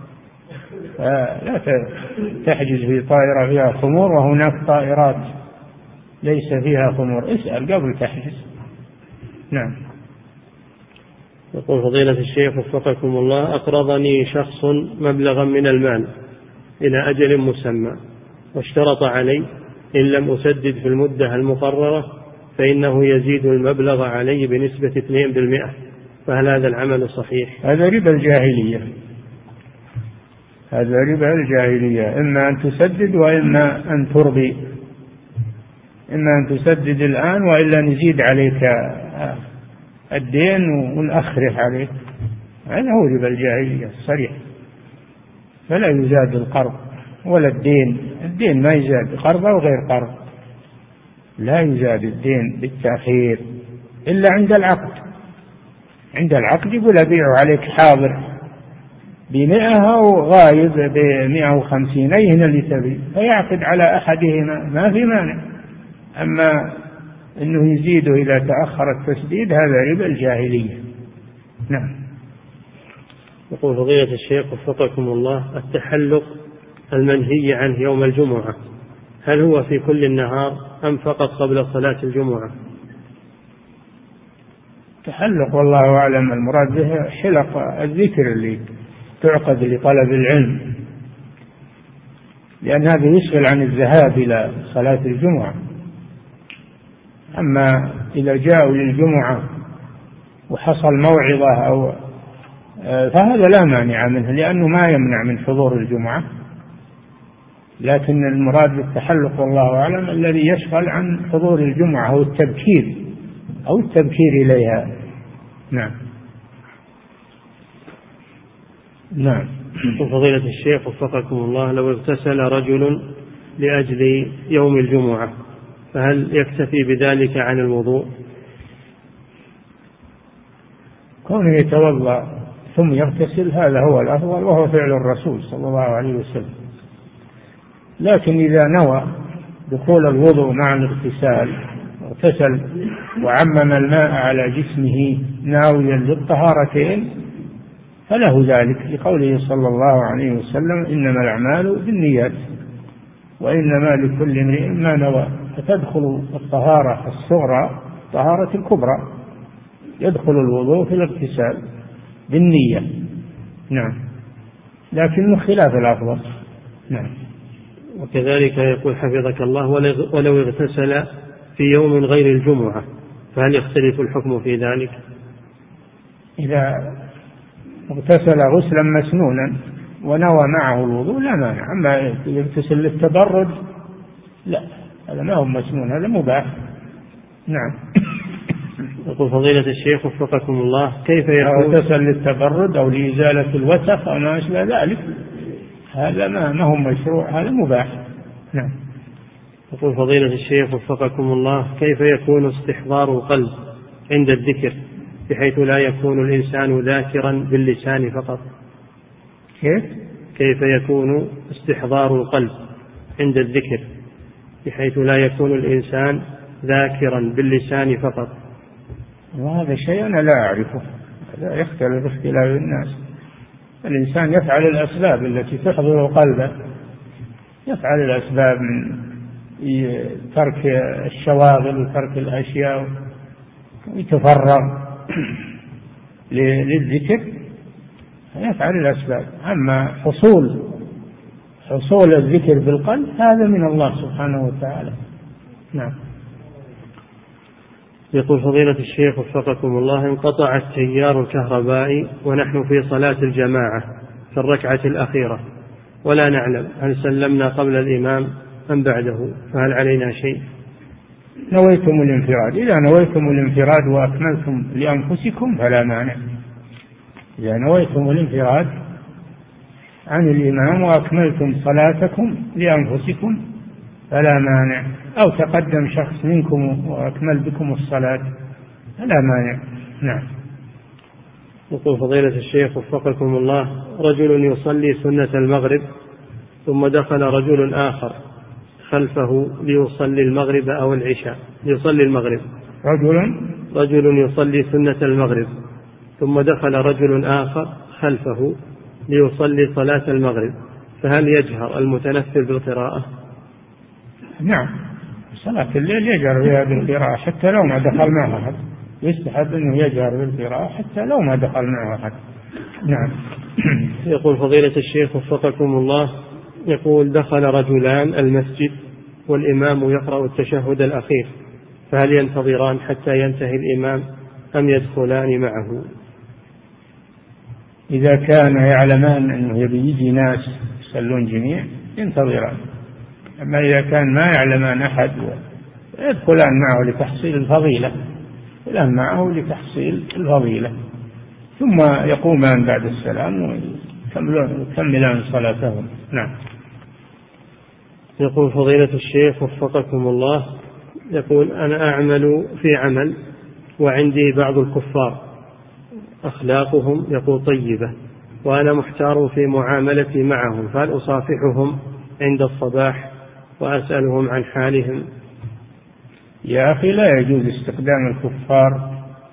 لا تحجز في طائرة فيها خمور وهناك طائرات ليس فيها خمور، اسأل قبل تحجز. نعم. يقول فضيلة الشيخ وفقكم الله: أقرضني شخص مبلغا من المال إلى أجل مسمى، واشترط علي إن لم أسدد في المدة المقررة فإنه يزيد المبلغ علي بنسبة اثنين بالمئة، فهل هذا العمل صحيح؟ هذا ربا الجاهلية، هذا ربا الجاهلية، إما أن تسدد وإما أن ترضي، إما أن تسدد الآن وإلا نزيد عليك الدين ونأخره عليك، هذا هو ربا الجاهلية الصريح. فلا يزاد القرض ولا الدين، الدين ما يزاد، قرض أو غير قرض لا يزاد الدين بالتأخير إلا عند العقد. عند العقد يقول أبيع عليك حاضر بمئة أو غايب بمئة وخمسين، أيهن اللي تبي، فيعقد على أحدهما ما في مانع. أما أنه يزيده إذا تأخر التسديد هذا ربا الجاهلية. نعم. يقول فضيلة الشيخ وفقكم الله: التحلق المنهي عنه يوم الجمعة هل هو في كل النهار أم فقط قبل صلاة الجمعة؟ تحلق والله أعلم المراد به حلق الذكر اللي تعقد لطلب العلم، لأن هذا يشغل عن الذهاب إلى صلاة الجمعة. أما إذا جاءوا للجمعة وحصل موعظة أو فهذا لا مانع منه لأنه ما يمنع من حضور الجمعة، لكن المراد بالتحلق والله أعلم الذي يشغل عن حضور الجمعة أو التبكير أو التبكير إليها. نعم. نعم. فضيلة الشيخ وفقكم الله، لو اغتسل رجل لأجل يوم الجمعة فهل يكتفي بذلك عن الوضوء؟ كونه يتوضأ ثم يغتسل هذا هو الأفضل، وهو فعل الرسول صلى الله عليه وسلم. لكن إذا نوى دخول الوضوء مع الاغتسال اغتسل وعمم الماء على جسمه ناويا للطهارتين فله ذلك، لقوله صلى الله عليه وسلم: إنما الأعمال بالنيات وإنما لكل امرئ ما نوى. فتدخل الطهارة الصغرى طهارة الكبرى، يدخل الوضوء في الاغتسال بالنية. نعم، لكنه خلاف الأفضل. نعم. وكذلك يقول حفظك الله: ولو اغتسل في يوم غير الجمعة فهل يختلف الحكم في ذلك؟ إذا اغتسل غسلا مسنونا ونوى معه الوضوء لا مانع، أما يغتسل للتبرد لا، هذا ما هو مسنون، هذا مباح. نعم. يقول فضيلة الشيخ وفقكم الله: كيف يكون اغتسل للتبرد أو لإزالة الوسخ أو ما أشبه ذلك، هذا ما ما هو مشروع، هذا مباح. نعم. يقول فضيلة الشيخ وفقكم الله: كيف يكون استحضار القلب عند الذكر بحيث لا يكون الإنسان ذاكرا باللسان فقط؟ كيف؟ كيف يكون استحضار القلب عند الذكر بحيث لا يكون الإنسان ذاكرا باللسان فقط؟ وهذا شيء أنا لا أعرفه، هذا يختلف اختلاف الناس. الإنسان يفعل الأسباب التي تحضر قلبه، يفعل الأسباب من ترك الشواغل وترك الأشياء ويتفرغ للذكر، يفعل الأسباب. أما حصول حصول الذكر بالقلب هذا من الله سبحانه وتعالى. نعم. يقول فضيلة الشيخ وفقكم الله: انقطع التيار الكهربائي ونحن في صلاة الجماعة في الركعة الأخيرة ولا نعلم هل سلمنا قبل الإمام أم بعده، فهل علينا شيء؟ نويتم الانفراد، إذا نويتم الانفراد وأكملتم لأنفسكم فلا مانع. إذا نويتم الانفراد عن الإمام وأكملتم صلاتكم لأنفسكم فلا مانع، أو تقدم شخص منكم وأكمل بكم الصلاة فلا مانع. نعم. يقول فضيلة الشيخ وفقكم الله: رجل يصلي سنة المغرب ثم دخل رجل آخر خلفه ليصلي المغرب أو العشاء، ليصلي المغرب. رجل رجل يصلي سنة المغرب ثم دخل رجل آخر خلفه ليصلي صلاة المغرب، فهل يجهر المتنفل بالقراءة؟ نعم، صلاة الليل يجهر بها بالقراءة حتى لو ما دخل معه أحد، يستحب أنه يجهر بالقراءة حتى لو ما دخل معه أحد. نعم. يقول فضيلة الشيخ وفقكم الله: يقول دخل رجلان المسجد والإمام يقرأ التشهد الأخير، فهل ينتظران حتى ينتهي الإمام أم يدخلان معه؟ إذا كان يعلمان أنه يبي يجي ناس يصلون جميع ينتظران، أما إذا كان ما يعلمان أحد يدخلان معه لتحصيل الفضيلة، يدخلان معه لتحصيل الفضيلة ثم يقومان بعد السلام ويكملان صلاتهم. نعم. يقول فضيلة الشيخ وفقكم الله: يقول أنا أعمل في عمل وعندي بعض الكفار أخلاقهم يقول طيبة، وأنا محتار في معاملتي معهم، فهل أصافحهم عند الصباح وأسألهم عن حالهم؟ يا أخي لا يجوز استخدام الكفار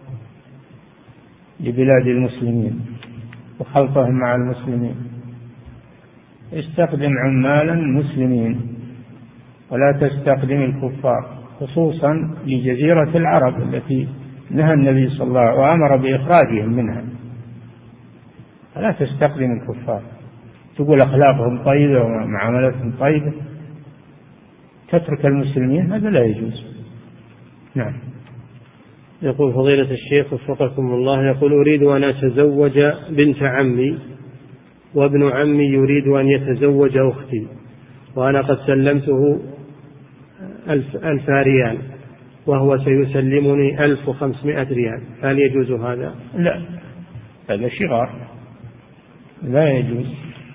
لبلاد المسلمين وخلطهم مع المسلمين، استخدم عمالا مسلمين ولا تستخدم الكفار، خصوصا لجزيرة العرب التي نهى النبي صلى الله عليه وسلم وأمر بإخراجهم منها، فلا تستخدم الكفار. تقول أخلاقهم طيبة ومعاملتهم طيبة، تترك المسلمين، هذا لا يجوز. نعم. يقول فضيلة الشيخ وفقكم الله، يقول أريد أن أتزوج بنت عمي، وابن عمي يريد أن يتزوج أختي، وأنا قد سلمته ألف, ألف ريال، وهو سيسلمني ألف وخمسمائة ريال، هل يجوز هذا؟ لا، هذا شغار، لا يجوز،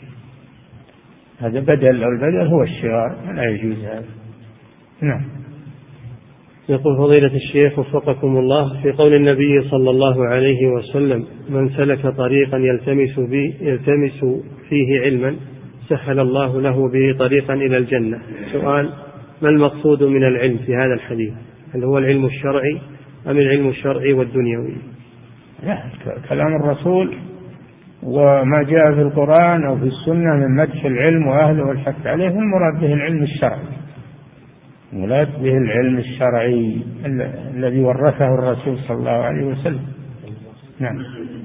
هذا بدل، البدل هو الشغار، لا يجوز هذا. نعم. يقول فضيلة الشيخ وفقكم الله، في قول النبي صلى الله عليه وسلم: من سلك طريقا يلتمس, بي يلتمس فيه علما سهل الله له به طريقا إلى الجنة. سؤال: ما المقصود من العلم في هذا الحديث؟ هل هو العلم الشرعي أم العلم الشرعي والدنيوي؟ لا، كلام الرسول وما جاء في القرآن أو في السنة من مدح العلم وأهله والحث عليه، المراد به العلم الشرعي، مراد به العلم الشرعي الذي ورثه الرسول صلى الله عليه وسلم. نعم.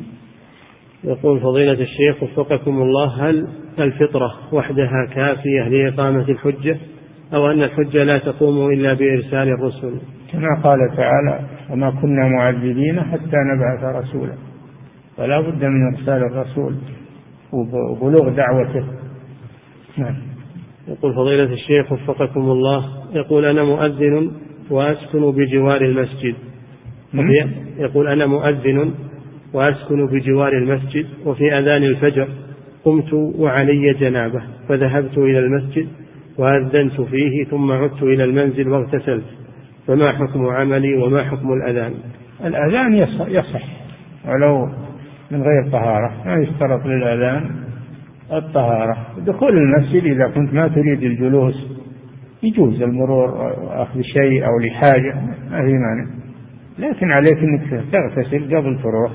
يقول فضيلة الشيخ وفقكم الله: هل الفطرة وحدها كافية لإقامة الحجة، أو أن الحجة لا تقوم إلا بإرسال الرسل؟ كما قال تعالى: وما كنا معذبين حتى نبعث رسولا، فلا بد من إرسال الرسول وبلوغ دعوته. نعم. يقول فضيلة الشيخ وفقكم الله، يقول: أنا مؤذن وأسكن بجوار المسجد. يقول: أنا مؤذن وأسكن بجوار المسجد، وفي أذان الفجر قمت وعلي جنابة، فذهبت إلى المسجد وأذنت فيه، ثم عدت إلى المنزل واغتسلت، فما حكم عملي وما حكم الأذان؟ الأذان يصح ولو من غير طهارة، ما يشترط للأذان الطهارة. دخول المسجد إذا كنت ما تريد الجلوس يجوز المرور أخذ شيء أو لحاجة، ما في مانع، لكن عليك أنك تغتسل قبل تروح،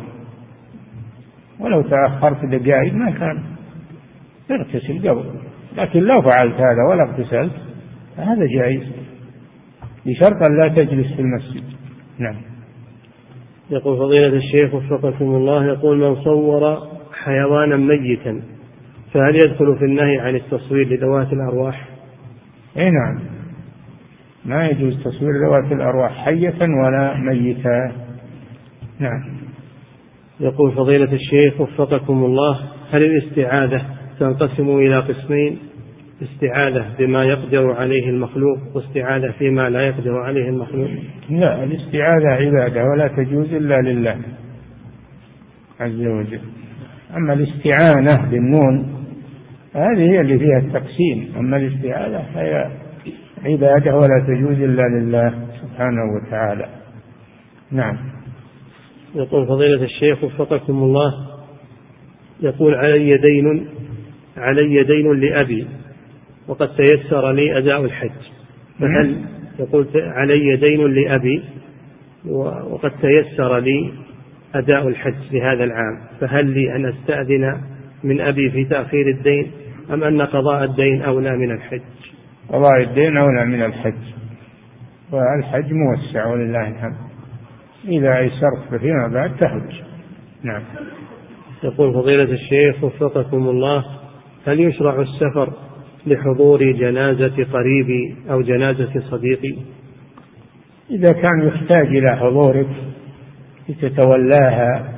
ولو تأخرت دقائق ما كان، تغتسل قبل. لكن لو فعلت هذا ولا اغتسلت فهذا جائز، بشرط أن لا تجلس في المسجد. نعم. يقول فضيلة الشيخ وفقكم الله، يقول: من صور حيوانا ميتا فهل يدخل في النهي عن التصوير لذوات الأرواح؟ اي نعم، ما يجوز تصوير ذوات الأرواح حية ولا ميتا. نعم. يقول فضيلة الشيخ وفقكم الله: هل الاستعاذة تنقسم إلى قسمين: استعاذة بما يقدر عليه المخلوق، واستعاذة فيما لا يقدر عليه المخلوق؟ لا، الاستعاذة عبادة ولا تجوز إلا لله عز وجل. أما الاستعانة بالنون هذه هي اللي فيها التقسيم، أما الاستعاذة هي عبادة ولا تجوز إلا لله سبحانه وتعالى. نعم. يقول فضيلة الشيخ وفقكم الله، يقول: علي دين علي دين لأبي وقد تيسر لي أداء الحج، فهل يقول علي دين لأبي وقد تيسر لي أداء الحج لهذا العام، فهل لي أن أستأذن من أبي في تأخير الدين، أم أن قضاء الدين أولى من الحج؟ قضاء الدين أولى من الحج، والحج موسع ولله الحمد، إذا أيسرت فيما بعد تحج. نعم. يقول فضيلة الشيخ وفقكم الله: هل يشرع السفر لحضور جنازة قريبي أو جنازة صديقي؟ إذا كان يحتاج إلى حضورك لتتولاها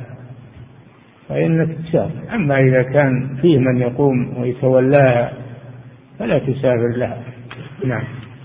فإنك تسافر، أما إذا كان فيه من يقوم ويتولاها فلا تسافر لها. نعم.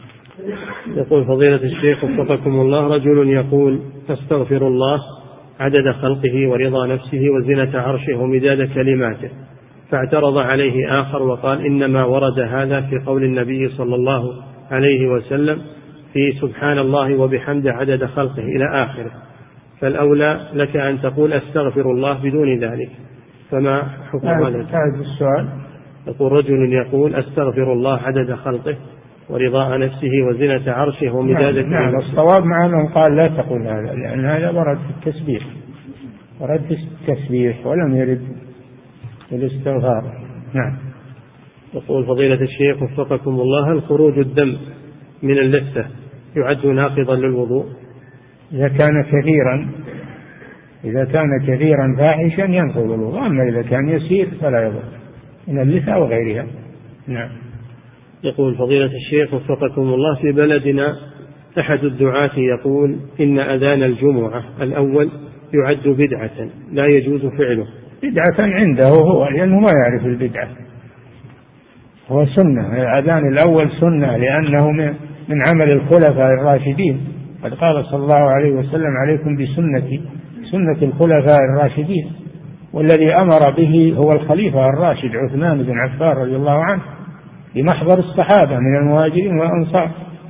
يقول فضيلة الشيخ وفقكم الله: رجل يقول: أستغفر الله عدد خلقه ورضا نفسه وزنة عرشه ومداد كلماته، فاعترض عليه آخر وقال: إنما ورد هذا في قول النبي صلى الله عليه وسلم في سبحان الله وبحمده عدد خلقه إلى آخره، فالأولى لك أن تقول أستغفر الله بدون ذلك، فما حكم هذا السؤال؟ يقول: رجل يقول: أستغفر الله عدد خلقه ورضاء نفسه وزنة عرشه ومداد كلماته. نعم. الصواب مع من قال لا تقول هذا، لأن هذا ورد في التسبيح، ورد في التسبيح ولم يرد في الاستغفار. نعم. يقول فضيلة الشيخ وفقكم الله: هل خروج الدم من اللثة يعد ناقضا للوضوء؟ إذا كان كثيرا إذا كان كثيرا فاحشا ينقض الوضوء، أما إذا كان يسير فلا يضر من اللثة وغيرها. نعم. يقول فضيلة الشيخ وفقكم الله: في بلدنا أحد الدعاة يقول إن أذان الجمعة الأول يعد بدعة لا يجوز فعله. بدعة عنده هو، لأنه ما يعرف البدعة، هو سنة. الأذان الأول سنة لأنه من عمل الخلفاء الراشدين. قد قال صلى الله عليه وسلم: عليكم بسنتي سنة الخلفاء الراشدين. والذي أمر به هو الخليفة الراشد عثمان بن عفان رضي الله عنه بمحضر الصحابة من المهاجرين والأنصار.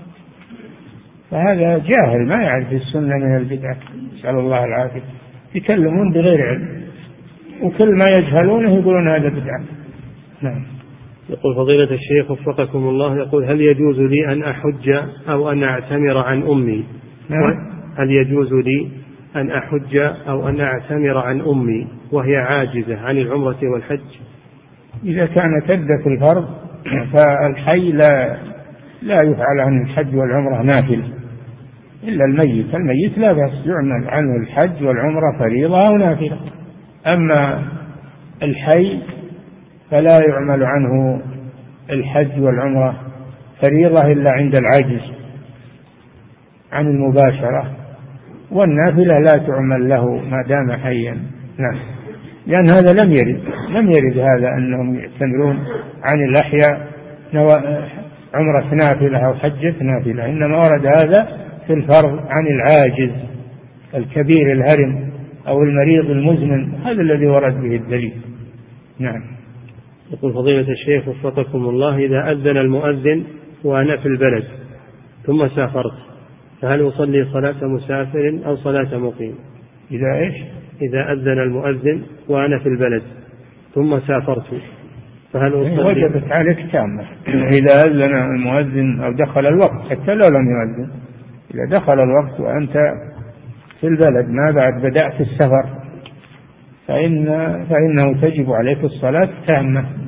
فهذا جاهل ما يعرف السنة من البدعة، نسأل الله العافية. يتكلمون بغير علم، وكل ما يجهلونه يقولون هذا بدعة. نعم. يقول فضيلة الشيخ وفقكم الله، يقول: هل يجوز لي أن أحج أو أن أعتمر عن أمي؟ نعم. هل يجوز لي أن أحج أو أن أعتمر عن أمي وهي عاجزة عن العمرة والحج؟ إذا كانت أدت الفرض فالحي لا لا يفعل عن الحج والعمرة نافلة إلا الميت. الميت لا بأس يعمل عنه الحج والعمرة فريضة أو نافلة. أما الحي فلا يعمل عنه الحج والعمرة فريضة إلا عند العجز عن المباشرة، والنافلة لا تعمل له ما دام حيا. نعم. لأن هذا لم يرد لم يرد هذا أنهم يعتمرون عن الأحياء عمرة نافلة أو حجة نافلة، إنما ورد هذا في الفرض عن العاجز الكبير الهرم أو المريض المزمن، هذا الذي ورد به الدليل. نعم. يقول فضيلة الشيخ وفقكم الله: إذا أذن المؤذن وأنا في البلد ثم سافرت فهل أصلي صلاة مسافر أو صلاة مقيم؟ إذا إيش؟ إذا أذن المؤذن وأنا في البلد ثم سافرت فهل أصلي؟ وجبت عليك تامة. إذا أذن المؤذن أو دخل الوقت حتى لو لم يؤذن، إذا دخل الوقت وأنت في البلد ما بعد بدأت السفر فإن فإنه تجب عليك الصلاة تامة